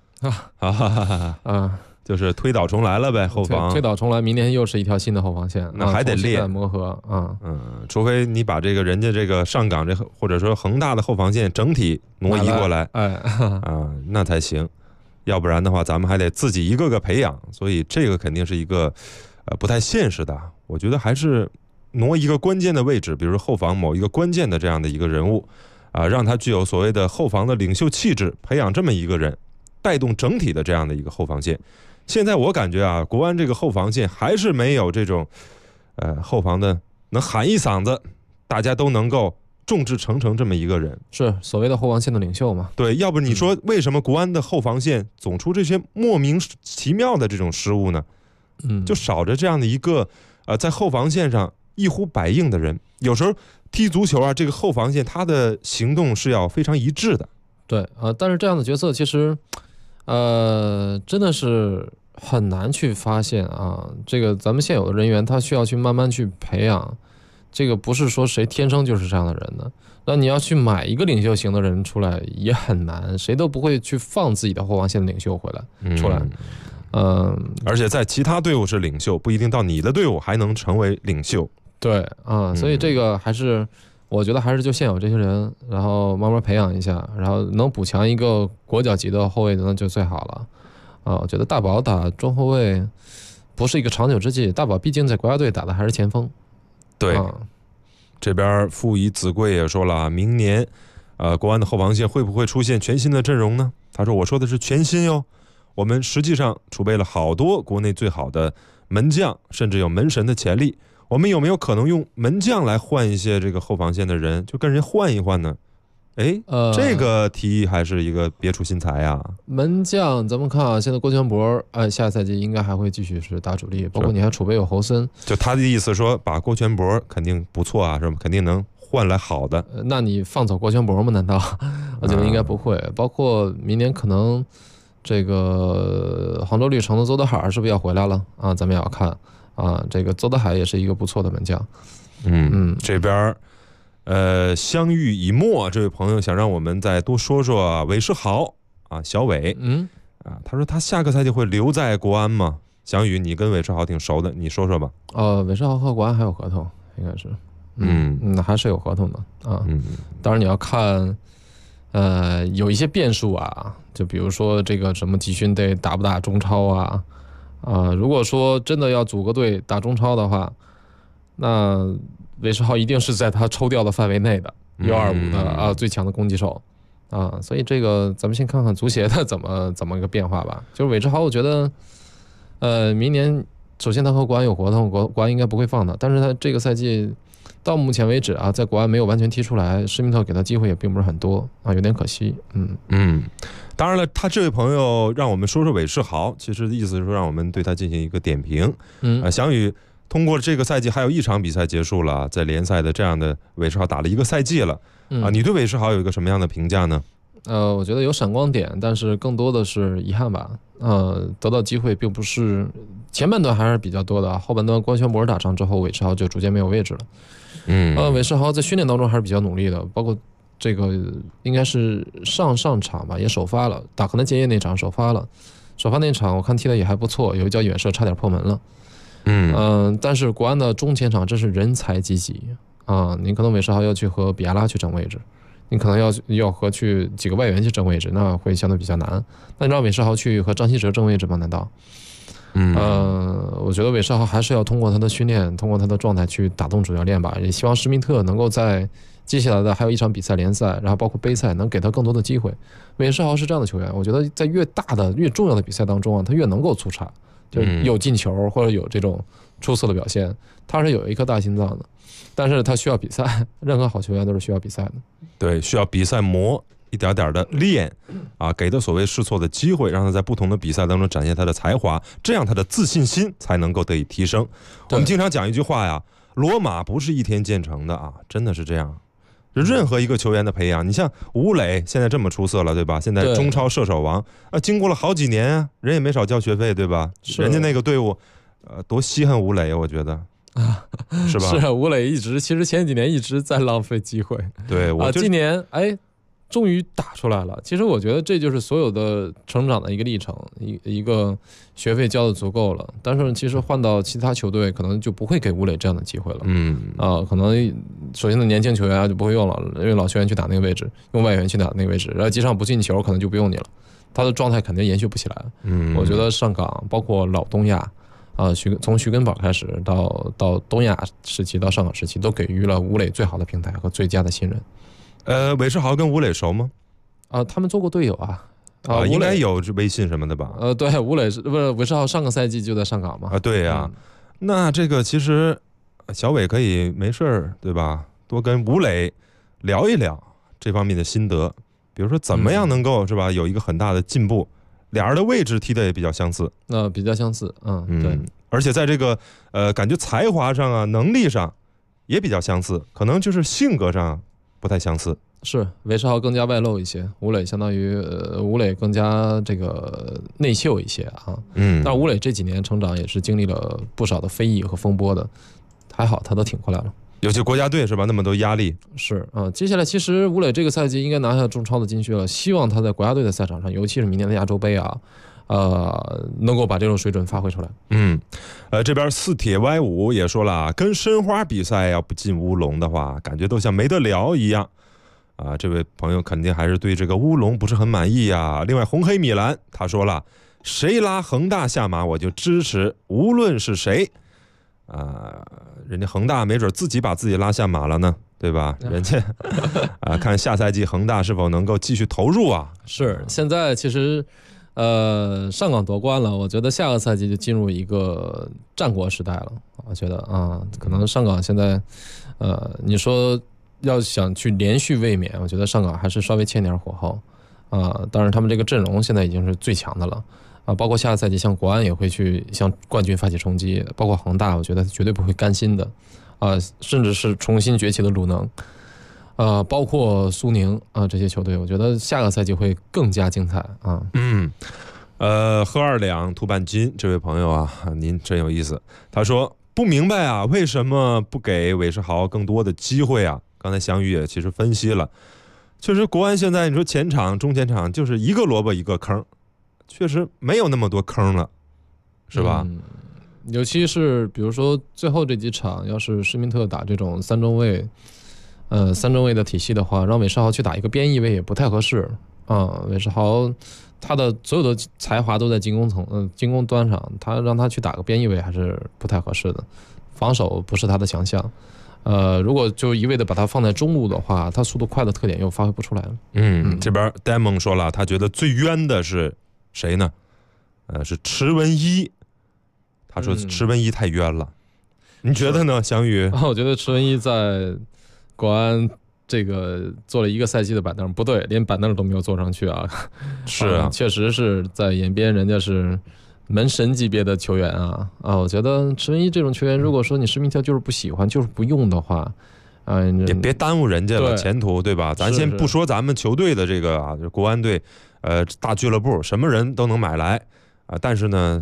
就是推倒重来了呗，后防推倒重来，明年又是一条新的后防线， 那还得练磨合除非你把这个人家这个上港或者说恒大的后防线整体挪移过来，那才行，要不然的话咱们还得自己一个个培养，所以这个肯定是一个不太现实的。我觉得还是挪一个关键的位置，比如后防某一个关键的这样的一个人物让他具有所谓的后防的领袖气质，培养这么一个人，带动整体的这样的一个后防线。现在我感觉国安这个后防线还是没有这种后防的能喊一嗓子大家都能够众志成城这么一个人， 是所谓的后防线的领袖嘛？ 对，要不你说为什么国安的后防线总出这些莫名其妙的这种失误呢？就少着这样的一个在后防线上一呼百应的人。有时候踢足球这个后防线他的行动是要非常一致的。 对但是这样的角色其实真的是很难去发现这个咱们现有的人员他需要去慢慢去培养，这个不是说谁天生就是这样的人的。那你要去买一个领袖型的人出来也很难，谁都不会去放自己的后防线的领袖出来。 而且在其他队伍是领袖，不一定到你的队伍还能成为领袖。 对所以这个还是我觉得还是就现有这些人，然后慢慢培养一下，然后能补强一个国脚级的后卫那就最好了我觉得大宝打中后卫不是一个长久之计，大宝毕竟在国家队打的还是前锋。 对这边傅以子贵也说了，明年国安的后防线会不会出现全新的阵容呢？他说我说的是全新哟，我们实际上储备了好多国内最好的门将，甚至有门神的潜力，我们有没有可能用门将来换一些这个后防线的人，就跟人换一换呢？这个提议还是一个别出心裁啊。 门将咱们看现在郭全博下赛季应该还会继续是打主力，包括你还储备有侯森， 就他的意思说把郭全博肯定不错是吧？肯定能换来好的。 那你放走郭全博吗？难道我觉得应该不会。包括明年可能这个杭州绿城的邹德海是不是要回来了咱们也要看这个邹德海也是一个不错的门将。 这边相遇以沫这位朋友想让我们再多说说韦世豪小韦他说他下个赛季会留在国安吗？翔宇，你跟韦世豪挺熟的，你说说吧。 韦世豪和国安还有合同，应该是还是有合同的当然你要看有一些变数就比如说这个什么集训队打不打中超如果说真的要组个队打中超的话，那韦世豪一定是在他抽调的范围内的125的最强的攻击手所以这个咱们先看看足协的怎么一个变化吧。就是韦世豪我觉得明年首先他和国安有合同，国安应该不会放他，但是他这个赛季到目前为止在国安没有完全踢出来，施密特给他机会也并不是很多有点可惜。 当然了，他这位朋友让我们说说韦世豪，其实的意思是说让我们对他进行一个点评。翔宇，通过这个赛季还有一场比赛结束了，在联赛的这样的韦世豪打了一个赛季了你对韦世豪有一个什么样的评价呢？ 我觉得有闪光点，但是更多的是遗憾吧。得到机会并不是前半段还是比较多的，后半段官宣博尔打伤之后，韦世豪就逐渐没有位置了。韦世豪在训练当中还是比较努力的，包括这个应该是上场吧，也首发了，打河南建业那场首发了，首发那场我看踢的也还不错，有一脚远射差点破门了。但是国安的中前场真是人才济济啊！你可能韦世豪要去和比亚拉去争位置，你可能要和去几个外援去争位置，那会相对比较难。那你让韦世豪去和张稀哲争位置吗？难道？我觉得韦世豪还是要通过他的训练，通过他的状态去打动主教练吧。也希望施密特能够在接下来的还有一场比赛联赛，然后包括杯赛，能给他更多的机会。韦世豪是这样的球员，我觉得在越大的越重要的比赛当中啊，他越能够出彩，就是有进球或者有这种出色的表现，他是有一颗大心脏的。但是他需要比赛，任何好球员都是需要比赛的。 对，需要比赛磨，一点点的练啊，给他所谓试错的机会，让他在不同的比赛当中展现他的才华，这样他的自信心才能够得以提升。我们经常讲一句话呀，罗马不是一天建成的啊，真的是这样。任何一个球员的培养，你像吴磊现在这么出色了，对吧？现在中超射手王啊，经过了好几年啊，人也没少交学费，对吧？人家那个队伍，多稀罕吴磊，我觉得。是吧？ 是吴磊其实前几年一直在浪费机会。 对， 今年终于打出来了。其实我觉得这就是所有的成长的一个历程，一个学费交的足够了。但是其实换到其他球队，可能就不会给吴磊这样的机会了。可能首先的年轻球员就不会用了，因为老球员去打那个位置，用外援去打那个位置，然后几场不进球，可能就不用你了。他的状态肯定延续不起来。我觉得上港包括老东亚。从徐根宝开始到东亚时期到上港时期，都给予了吴磊最好的平台和最佳的信任。 韦世豪跟吴磊熟吗？ 他们做过队友啊。 应该有微信什么的吧？ 对，吴磊不是韦世豪上个赛季就在上港嘛？ 对呀。那这个其实小伟可以没事儿，对吧？多跟吴磊聊一聊这方面的心得，比如说怎么样能够是吧有一个很大的进步。俩人的位置踢的也比较相似， 比较相似，对， 而且在这个感觉才华上啊、能力上也比较相似，可能就是性格上不太相似。 是韦世豪更加外露一些，吴磊相当于吴磊更加这个内秀一些啊。但吴磊这几年成长也是经历了不少的非议和风波的，还好他都挺过来了。 尤其国家队是吧，那么多压力。 是接下来其实吴磊这个赛季应该拿下中超的金靴了，希望他在国家队的赛场上，尤其是明年的亚洲杯啊，能够把这种水准发挥出来。 这边四铁 Y5也说了，跟申花比赛要不进乌龙的话，感觉都像没得聊一样啊。这位朋友肯定还是对这个乌龙不是很满意啊。另外红黑米兰他说了，谁拉恒大下马我就支持，无论是谁。人家恒大没准自己把自己拉下马了呢，对吧？人家看下赛季恒大是否能够继续投入啊？ 是，现在其实上港夺冠了，我觉得下个赛季就进入一个战国时代了。我觉得可能上港现在你说要想去连续卫冕，我觉得上港还是稍微欠点火候当然他们这个阵容现在已经是最强的了。包括下个赛季，像国安也会去向冠军发起冲击，包括恒大，我觉得绝对不会甘心的，甚至是重新崛起的鲁能，包括苏宁这些球队，我觉得下个赛季会更加精彩啊。 喝2两吐半斤，这位朋友啊，您真有意思。他说不明白啊，为什么不给韦世豪更多的机会啊？刚才翔宇也其实分析了，确实国安现在你说前场、中前场就是一个萝卜一个坑。确实没有那么多坑了，是吧？ 尤其是比如说最后这几场，要是施密特打这种三中卫的体系的话，让韦世豪去打一个边翼位也不太合适韦世豪他的所有的才华都在进攻端上，让他去打个边翼位还是不太合适的，防守不是他的强项。如果就一味的把它放在中路的话，他速度快的特点又发挥不出来了。 这边 Damon 说了，他觉得最冤的是谁呢？是池文一。他说池文一太冤了，你觉得呢，翔宇？ 我觉得池文一在国安这个坐了一个赛季的板凳，不对，连板凳都没有坐上去啊。 是啊， 确实是在延边，人家是门神级别的球员我觉得池文一这种球员，如果说你施密特就是不喜欢，就是不用的话， 也别耽误人家了前途，对吧？咱先不说咱们球队的这个国安队，大俱乐部什么人都能买来但是呢，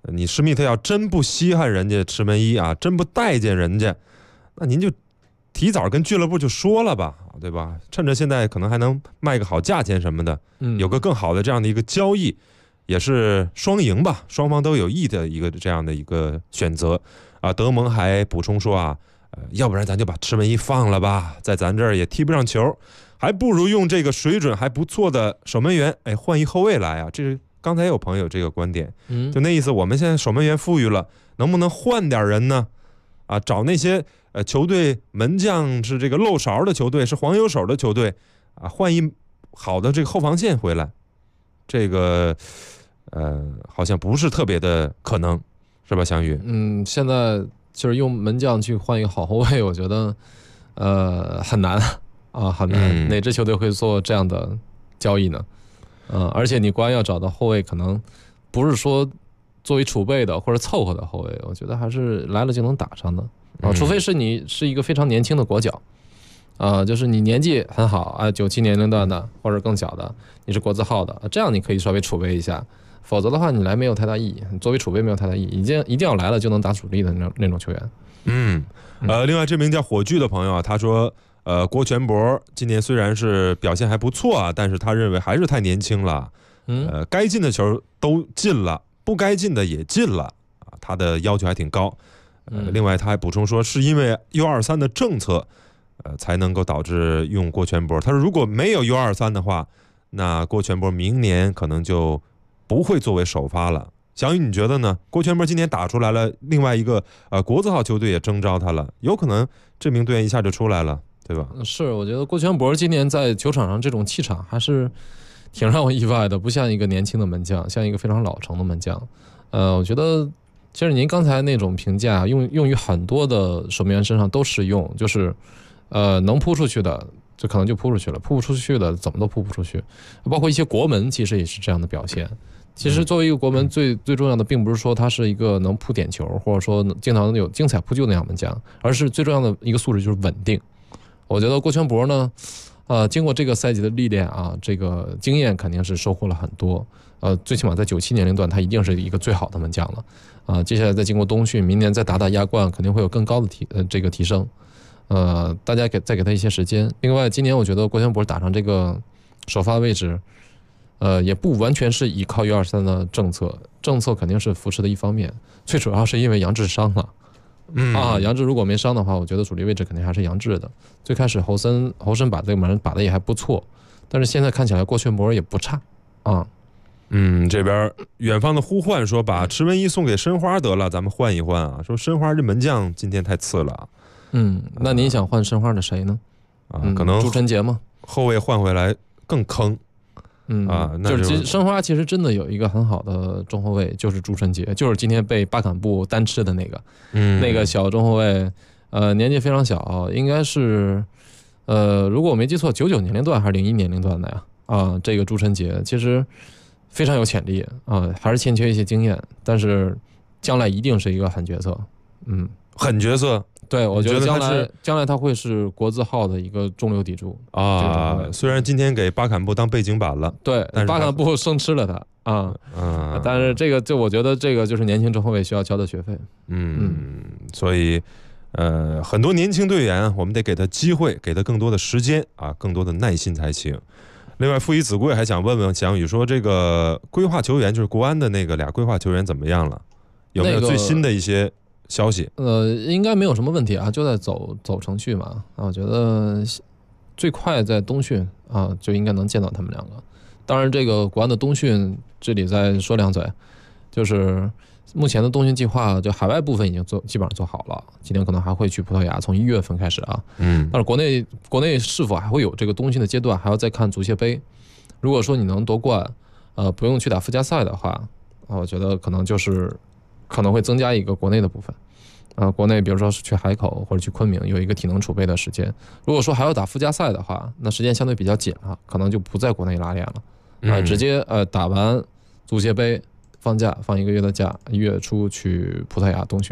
你施密特要真不稀罕人家池门一啊，真不待见人家，那您就提早跟俱乐部就说了吧，对吧？趁着现在可能还能卖个好价钱什么的，有个更好的这样的一个交易，也是双赢吧，双方都有益的一个这样的一个选择啊。德蒙还补充说啊，要不然咱就把池门一放了吧，在咱这儿也踢不上球，还不如用这个水准还不错的守门员，换一后卫来啊。这是刚才有朋友这个观点，就那意思，我们现在守门员富裕了，能不能换点人呢？啊，找那些球队门将是这个漏勺的球队，是黄油手的球队啊，换一好的这个后防线回来，这个好像不是特别的可能，是吧，翔宇？ 现在就是用门将去换一个好后卫，我觉得很难啊，很难。哪支球队会做这样的交易呢？而且你国安要找到后卫，可能不是说作为储备的或者凑合的后卫，我觉得还是来了就能打上的啊，除非是你是一个非常年轻的国脚啊，就是你年纪很好啊，97年龄段的或者更小的，你是国字号的，这样你可以稍微储备一下，否则的话你来没有太大意义，作为储备没有太大意义，一定要来了就能打主力的那种球员。 另外这名叫火炬的朋友啊，他说郭全博今年虽然是表现还不错啊，但是他认为还是太年轻了，该进的球都进了，不该进的也进了啊，他的要求还挺高。另外他还补充说，是因为 U23 的政策，才能够导致用郭全博。他说如果没有 U23 的话，那郭全博明年可能就不会作为首发了。翔宇，你觉得呢？郭全博今年打出来了，另外一个国字号球队也征召他了，有可能这名队员一下就出来了，对吧？ 是，我觉得郭全博今年在球场上这种气场还是挺让我意外的，不像一个年轻的门将，像一个非常老成的门将。我觉得其实您刚才那种评价用于很多的守门员身上都适用，就是能扑出去的就可能就扑出去了，扑不出去的怎么都扑不出去。包括一些国门其实也是这样的表现。其实作为一个国门最重要的并不是说他是一个能扑点球或者说经常有精彩扑救那样门将，而是最重要的一个素质就是稳定。我觉得郭全博呢经过这个赛季的历练啊，这个经验肯定是收获了很多。最起码在97年龄段他一定是一个最好的门将了。接下来再经过冬训，明年再打亚冠肯定会有更高的提升。大家再给他一些时间。另外今年我觉得郭全博打上这个首发位置也不完全是依靠 U23 的政策肯定是扶持的一方面，最主要是因为杨志伤了。杨志如果没伤的话，我觉得主力位置肯定还是杨志的。最开始侯森把这个门把的也还不错，但是现在看起来郭全博也不差啊。 这边远方的呼唤说把池文一送给申花得了，咱们换一换啊。说申花这门将今天太次了。 那您想换申花的谁呢？ 可能朱晨杰吗？ 后卫换回来更坑。 就是申花其实真的有一个很好的中后卫，就是朱晨杰，就是今天被巴坎布单吃的那个，那个小中后卫，年纪非常小，应该是，如果我没记错，99年龄段还是01年龄段的呀？这个朱晨杰其实非常有潜力还是欠缺一些经验，但是将来一定是一个狠角色， 狠角色。 对，我觉得将来他会是国字号的一个中流砥柱啊。虽然今天给巴坎布当背景板了， 对，巴坎布生吃了他但是这个我觉得这个就是年轻中后卫需要交的学费。 所以很多年轻队员我们得给他机会，给他更多的时间更多的耐心才行。另外，父以子贵还想问问翔宇说，这个规划球员就是国安的那个俩规划球员怎么样了？有没有最新的一些消息？ 应该没有什么问题就在走程序嘛。我觉得最快在冬训就应该能见到他们两个。当然，这个国安的冬训这里再说两嘴，就是目前的冬训计划，就海外部分已经基本上做好了，今年可能还会去葡萄牙，从1月份开始但是国内是否还会有这个冬训的阶段，还要再看足协杯。如果说你能夺冠，不用去打附加赛的话，我觉得可能会增加一个国内的部分。国内比如说是去海口或者去昆明有一个体能储备的时间。如果说还要打附加赛的话，那时间相对比较紧了，可能就不在国内拉练了，直接打完足协杯放假，放1个月的假，1月初去葡萄牙冬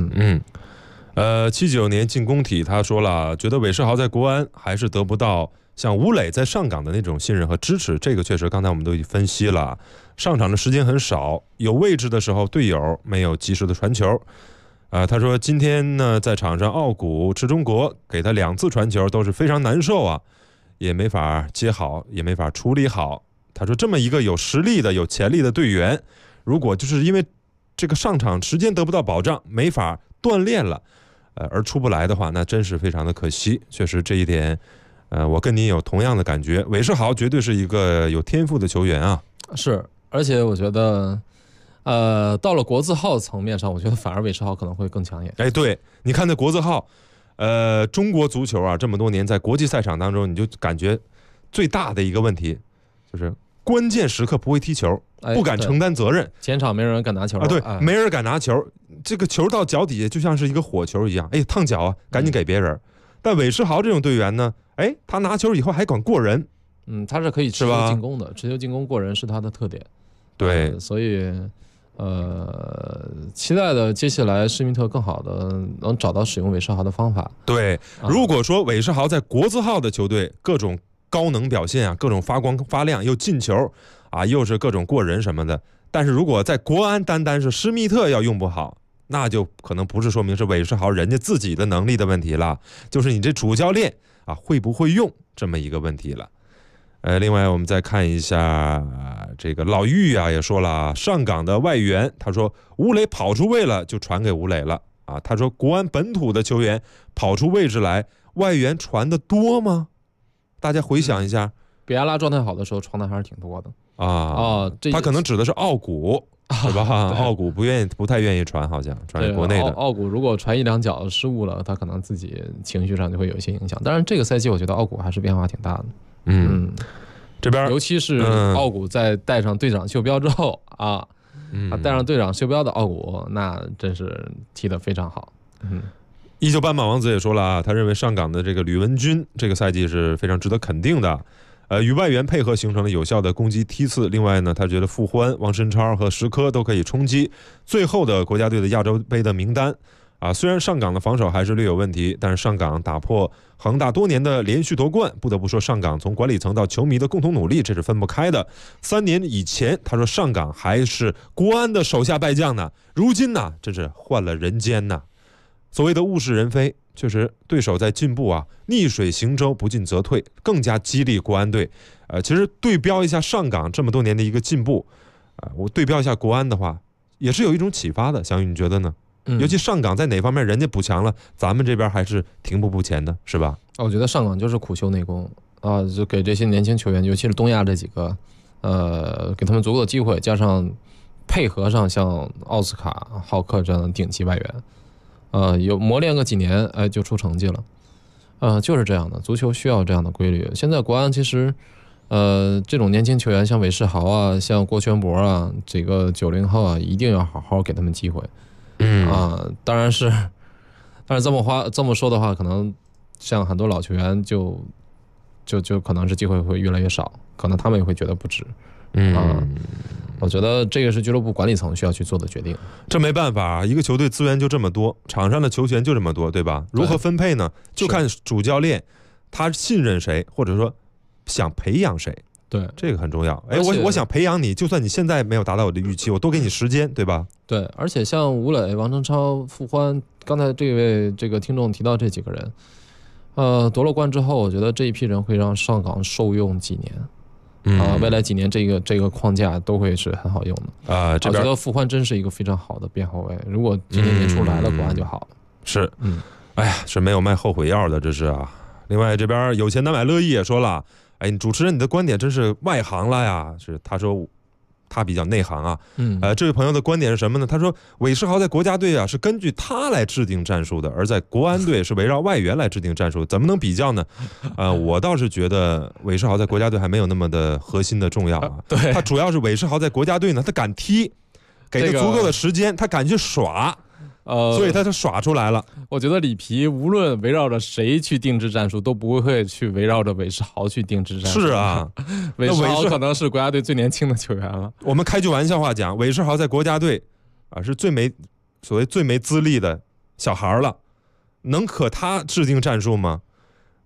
训。79年进攻体他说了，觉得韦世豪在国安还是得不到像吴磊在上港的那种信任和支持，这个确实刚才我们都已经分析了，上场的时间很少，有位置的时候队友没有及时的传球。他说今天呢在场上奥古池中国给他2次传球都是非常难受啊，也没法接好，也没法处理好。他说这么一个有实力的有潜力的队员，如果就是因为这个上场时间得不到保障，没法锻炼了，而出不来的话，那真是非常的可惜。确实这一点我跟您有同样的感觉，韦世豪绝对是一个有天赋的球员啊。 是，而且我觉得到了国字号层面上，我觉得反而韦世豪可能会更抢眼。 哎，对，你看那国字号，中国足球啊，这么多年在国际赛场当中，你就感觉最大的一个问题就是关键时刻不会踢球，不敢承担责任， 前场没人敢拿球啊，对，没人敢拿球，这个球到脚底下就像是一个火球一样，哎，烫脚啊，赶紧给别人。但韦世豪这种队员呢，哎，他拿球以后还管过人， 他是可以持球进攻的，持球进攻过人是他的特点。 对， 所以期待的接下来施密特更好的能找到使用韦世豪的方法。 对，如果说韦世豪在国字号的球队各种高能表现啊，各种发光发亮，又进球啊，又是各种过人什么的，但是如果在国安单单是施密特要用不好，那就可能不是说明是韦世豪人家自己的能力的问题了，就是你这主教练啊会不会用这么一个问题了。另外我们再看一下这个老玉啊也说了，上港的外援，他说吴磊跑出位了就传给吴磊了啊。他说国安本土的球员跑出位置来，外援传的多吗？大家回想一下， 比亚拉状态好的时候传的还是挺多的啊。他可能指的是奥古，是吧？奥古不太愿意传，好像传给国内的。 奥古如果传1-2脚失误了，他可能自己情绪上就会有一些影响。当然，这个赛季我觉得奥古还是变化挺大的。 这边尤其是奥古在戴上队长袖标之后啊，戴上队长袖标的奥古，那真是踢得非常好。 19斑马王子也说了啊，他认为上港的这个吕文君这个赛季是非常值得肯定的。与外援配合形成了有效的攻击梯次。另外呢，他觉得傅欢、王申超和石科都可以冲击最后的国家队的亚洲杯的名单。虽然上港的防守还是略有问题，但是上港打破恒大多年的连续夺冠，不得不说上港从管理层到球迷的共同努力，这是分不开的。3年以前，他说上港还是国安的手下败将呢，如今呢，真是换了人间呐。所谓的物是人非，确实对手在进步啊，逆水行舟，不进则退，更加激励国安队。其实对标一下上港这么多年的一个进步，我对标一下国安的话，也是有一种启发的。小雨，你觉得呢？尤其上港在哪方面人家补强了，咱们这边还是停步不前的，是吧？ 我觉得上港就是苦修内功啊，就给这些年轻球员，尤其是东亚这几个，给他们足够的机会，加上配合上像奥斯卡、浩克这样的顶级外援，有磨练个几年，哎，就出成绩了。就是这样的，足球需要这样的规律。现在国安其实，这种年轻球员，像韦世豪啊，像郭全博啊，这个90后啊，一定要好好给他们机会。当然这么说的话，可能像很多老球员就可能是机会会越来越少，可能他们也会觉得不值。我觉得这个是俱乐部管理层需要去做的决定。 这没办法，一个球队资源就这么多，场上的球权就这么多，对吧？如何分配呢？就看主教练他信任谁，或者说想培养谁。 对， 这个很重要。我想培养你，就算你现在没有达到我的预期，我多给你时间，对吧？ 对，而且像吴磊、王征超、傅欢，刚才这个听众提到这几个人，夺了冠之后，我觉得这一批人会让上港受用几年。未来几年这个框架都会是很好用的。我觉得傅欢真是一个非常好的边后卫，如果今年年初来了，国安就好了。 是，哎呀，是没有卖后悔药的，这是啊。另外这边有钱难买乐意也说了。哎，主持人，你的观点真是外行了呀！是他说，他比较内行啊。这位朋友的观点是什么呢？他说，韦世豪在国家队啊是根据他来制定战术的，而在国安队是围绕外援来制定战术，怎么能比较呢？我倒是觉得韦世豪在国家队还没有那么的核心的重要啊。 对， 他主要是韦世豪在国家队呢，他敢踢，给他足够的时间，他敢去耍。所以他就耍出来了。 我觉得里皮无论围绕着谁去定制战术，都不会去围绕着韦世豪去定制战术。 是啊， 韦世豪可能是国家队最年轻的球员了。 我们开句玩笑话讲，韦世豪在国家队是最没资历的小孩了，能可他制定战术吗？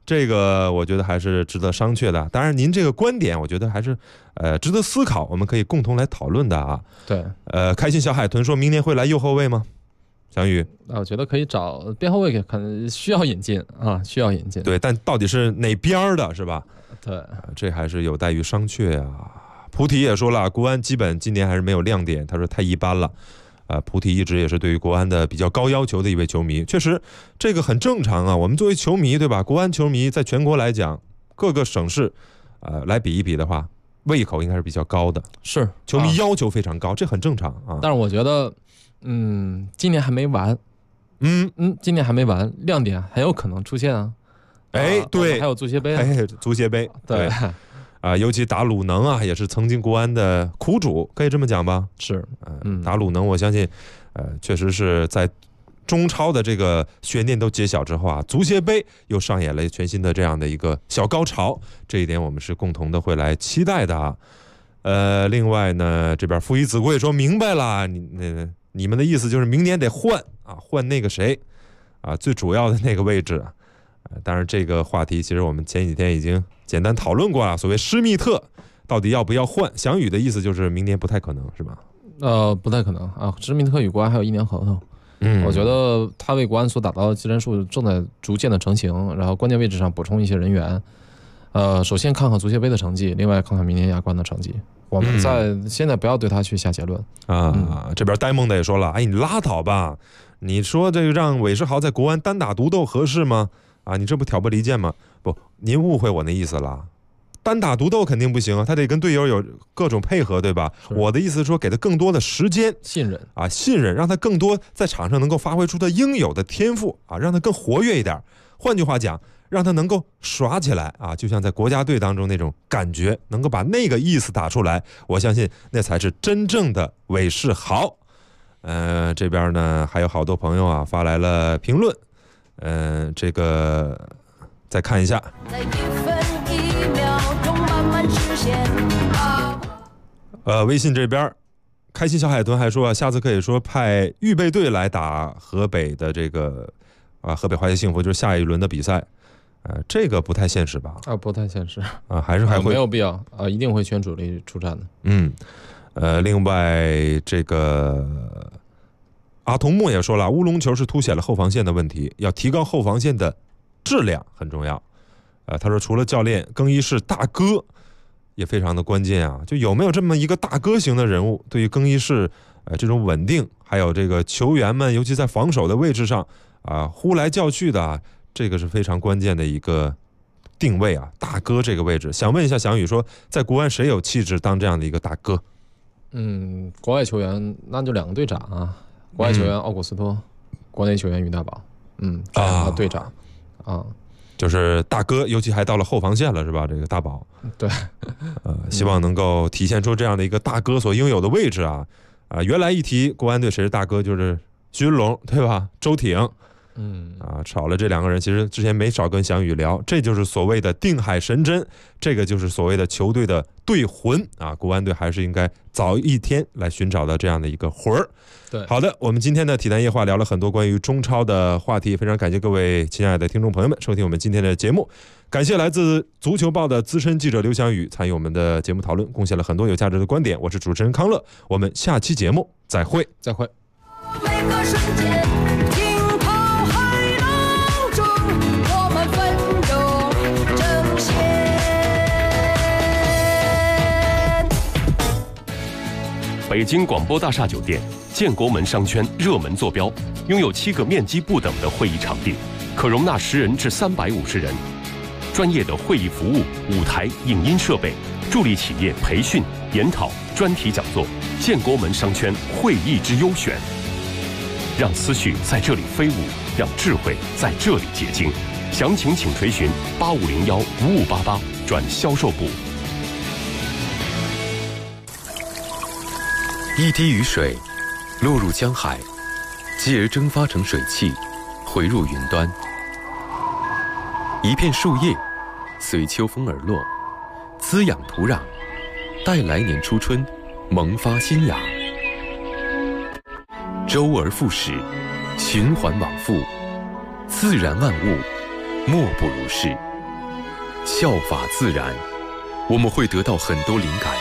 这个我觉得还是值得商榷的。当然，您这个观点，我觉得还是值得思考，我们可以共同来讨论的啊。 对， 开心小海豚说明年会来右后卫吗？翔宇， 我觉得可以找边后卫，可能需要引进啊，需要引进。 对，但到底是哪边的，是吧？ 对， 这还是有待于商榷啊。菩提也说了，国安基本今年还是没有亮点，他说太一般了。菩提一直也是对于国安的比较高要求的一位球迷，确实这个很正常啊。我们作为球迷，对吧？国安球迷在全国来讲，各个省市，来比一比的话，胃口应该是比较高的， 是球迷要求非常高，这很正常啊。 但是我觉得，今年还没完，今年还没完，亮点很有可能出现啊。对， 还有足协杯， 足协杯， 对。 尤其打鲁能啊，也是曾经国安的苦主，可以这么讲吧？ 是， 打鲁能，我相信，确实是在中超的这个悬念都揭晓之后啊，足协杯又上演了全新的这样的一个小高潮，这一点我们是共同的会来期待的啊。另外呢，这边父以子贵也说明白了，你们的意思就是明年得换啊，换那个谁啊，最主要的那个位置。当然，这个话题其实我们前几天已经简单讨论过了。所谓施密特到底要不要换？翔宇的意思就是明年不太可能，是吧？ 不太可能啊。施密特与国安还有1年合同，我觉得他为国安所打造的技战术正在逐渐的成型，然后关键位置上补充一些人员。首先看看足协杯的成绩，另外看看明年亚冠的成绩。我们现在不要对他去下结论啊。这边呆萌的也说了，你拉倒吧！你说这个让韦世豪在国安单打独斗合适吗？啊，你这不挑拨离间吗？不，您误会我那意思了。单打独斗肯定不行啊，他得跟队友有各种配合，对吧？我的意思是说，给他更多的时间、 信任，让他更多在场上能够发挥出他应有的天赋啊，让他更活跃一点。换句话讲，让他能够耍起来啊，就像在国家队当中那种感觉，能够把那个意思打出来，我相信那才是真正的韦世豪。这边呢还有好多朋友啊发来了评论。这个再看一下。微信这边，开心小海豚还说，下次可以说派预备队来打河北的这个河北华夏幸福，就是下一轮的比赛。这个不太现实吧？ 不太现实啊，还会没有必要一定会选主力出战的。另外这个。阿童木也说了，乌龙球是凸显了后防线的问题，要提高后防线的质量很重要。他说除了教练，更衣室大哥也非常的关键啊，就有没有这么一个大哥型的人物，对于更衣室这种稳定，还有这个球员们，尤其在防守的位置上呼来叫去的这个是非常关键的一个定位啊，大哥这个位置。想问一下翔宇说，在国安谁有气质当这样的一个大哥？ 国外球员那就2个队长啊。国外球员奥古斯托，国内球员于大宝，队长就是大哥，尤其还到了后防线了，是吧？这个大宝， 对， 希望能够体现出这样的一个大哥所应有的位置啊。原来一提国安队谁是大哥，就是徐云龙，对吧？周挺，少了这2个人，其实之前没少跟翔宇聊，这就是所谓的定海神针，这个就是所谓的球队的队魂啊。国安队还是应该早一天来寻找到这样的一个魂儿。 对， 好的，我们今天的体坛夜话聊了很多关于中超的话题，非常感谢各位亲爱的听众朋友们收听我们今天的节目，感谢来自足球报的资深记者刘翔宇参与我们的节目讨论，贡献了很多有价值的观点。我是主持人康乐，我们下期节目再会。 每个瞬间，惊涛骇浪中，我们奋斗争先。 北京广播大厦酒店，建国门商圈热门坐标，拥有7个面积不等的会议场地，可容纳10人至350人。专业的会议服务、舞台、影音设备，助力企业培训、研讨、专题讲座。建国门商圈会议之优选。让思绪在这里飞舞，让智慧在这里结晶。详情请垂询8501-5588转销售部。 一滴雨水落入江海，继而蒸发成水汽，回入云端。一片树叶随秋风而落，滋养土壤，待来年初春萌发新芽。周而复始，循环往复，自然万物莫不如是。 效法自然，我们会得到很多灵感。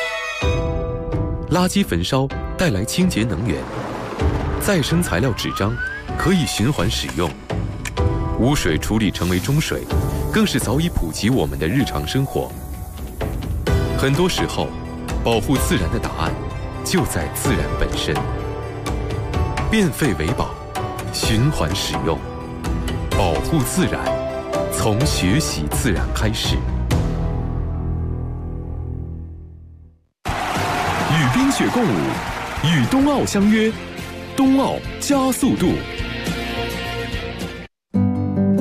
垃圾焚烧带来清洁能源，再生材料纸张可以循环使用，污水处理成为中水，更是早已普及我们的日常生活。很多时候，保护自然的答案就在自然本身。变废为宝，循环使用，保护自然，从学习自然开始。与冰雪共舞，与冬奥相约，冬奥加速度。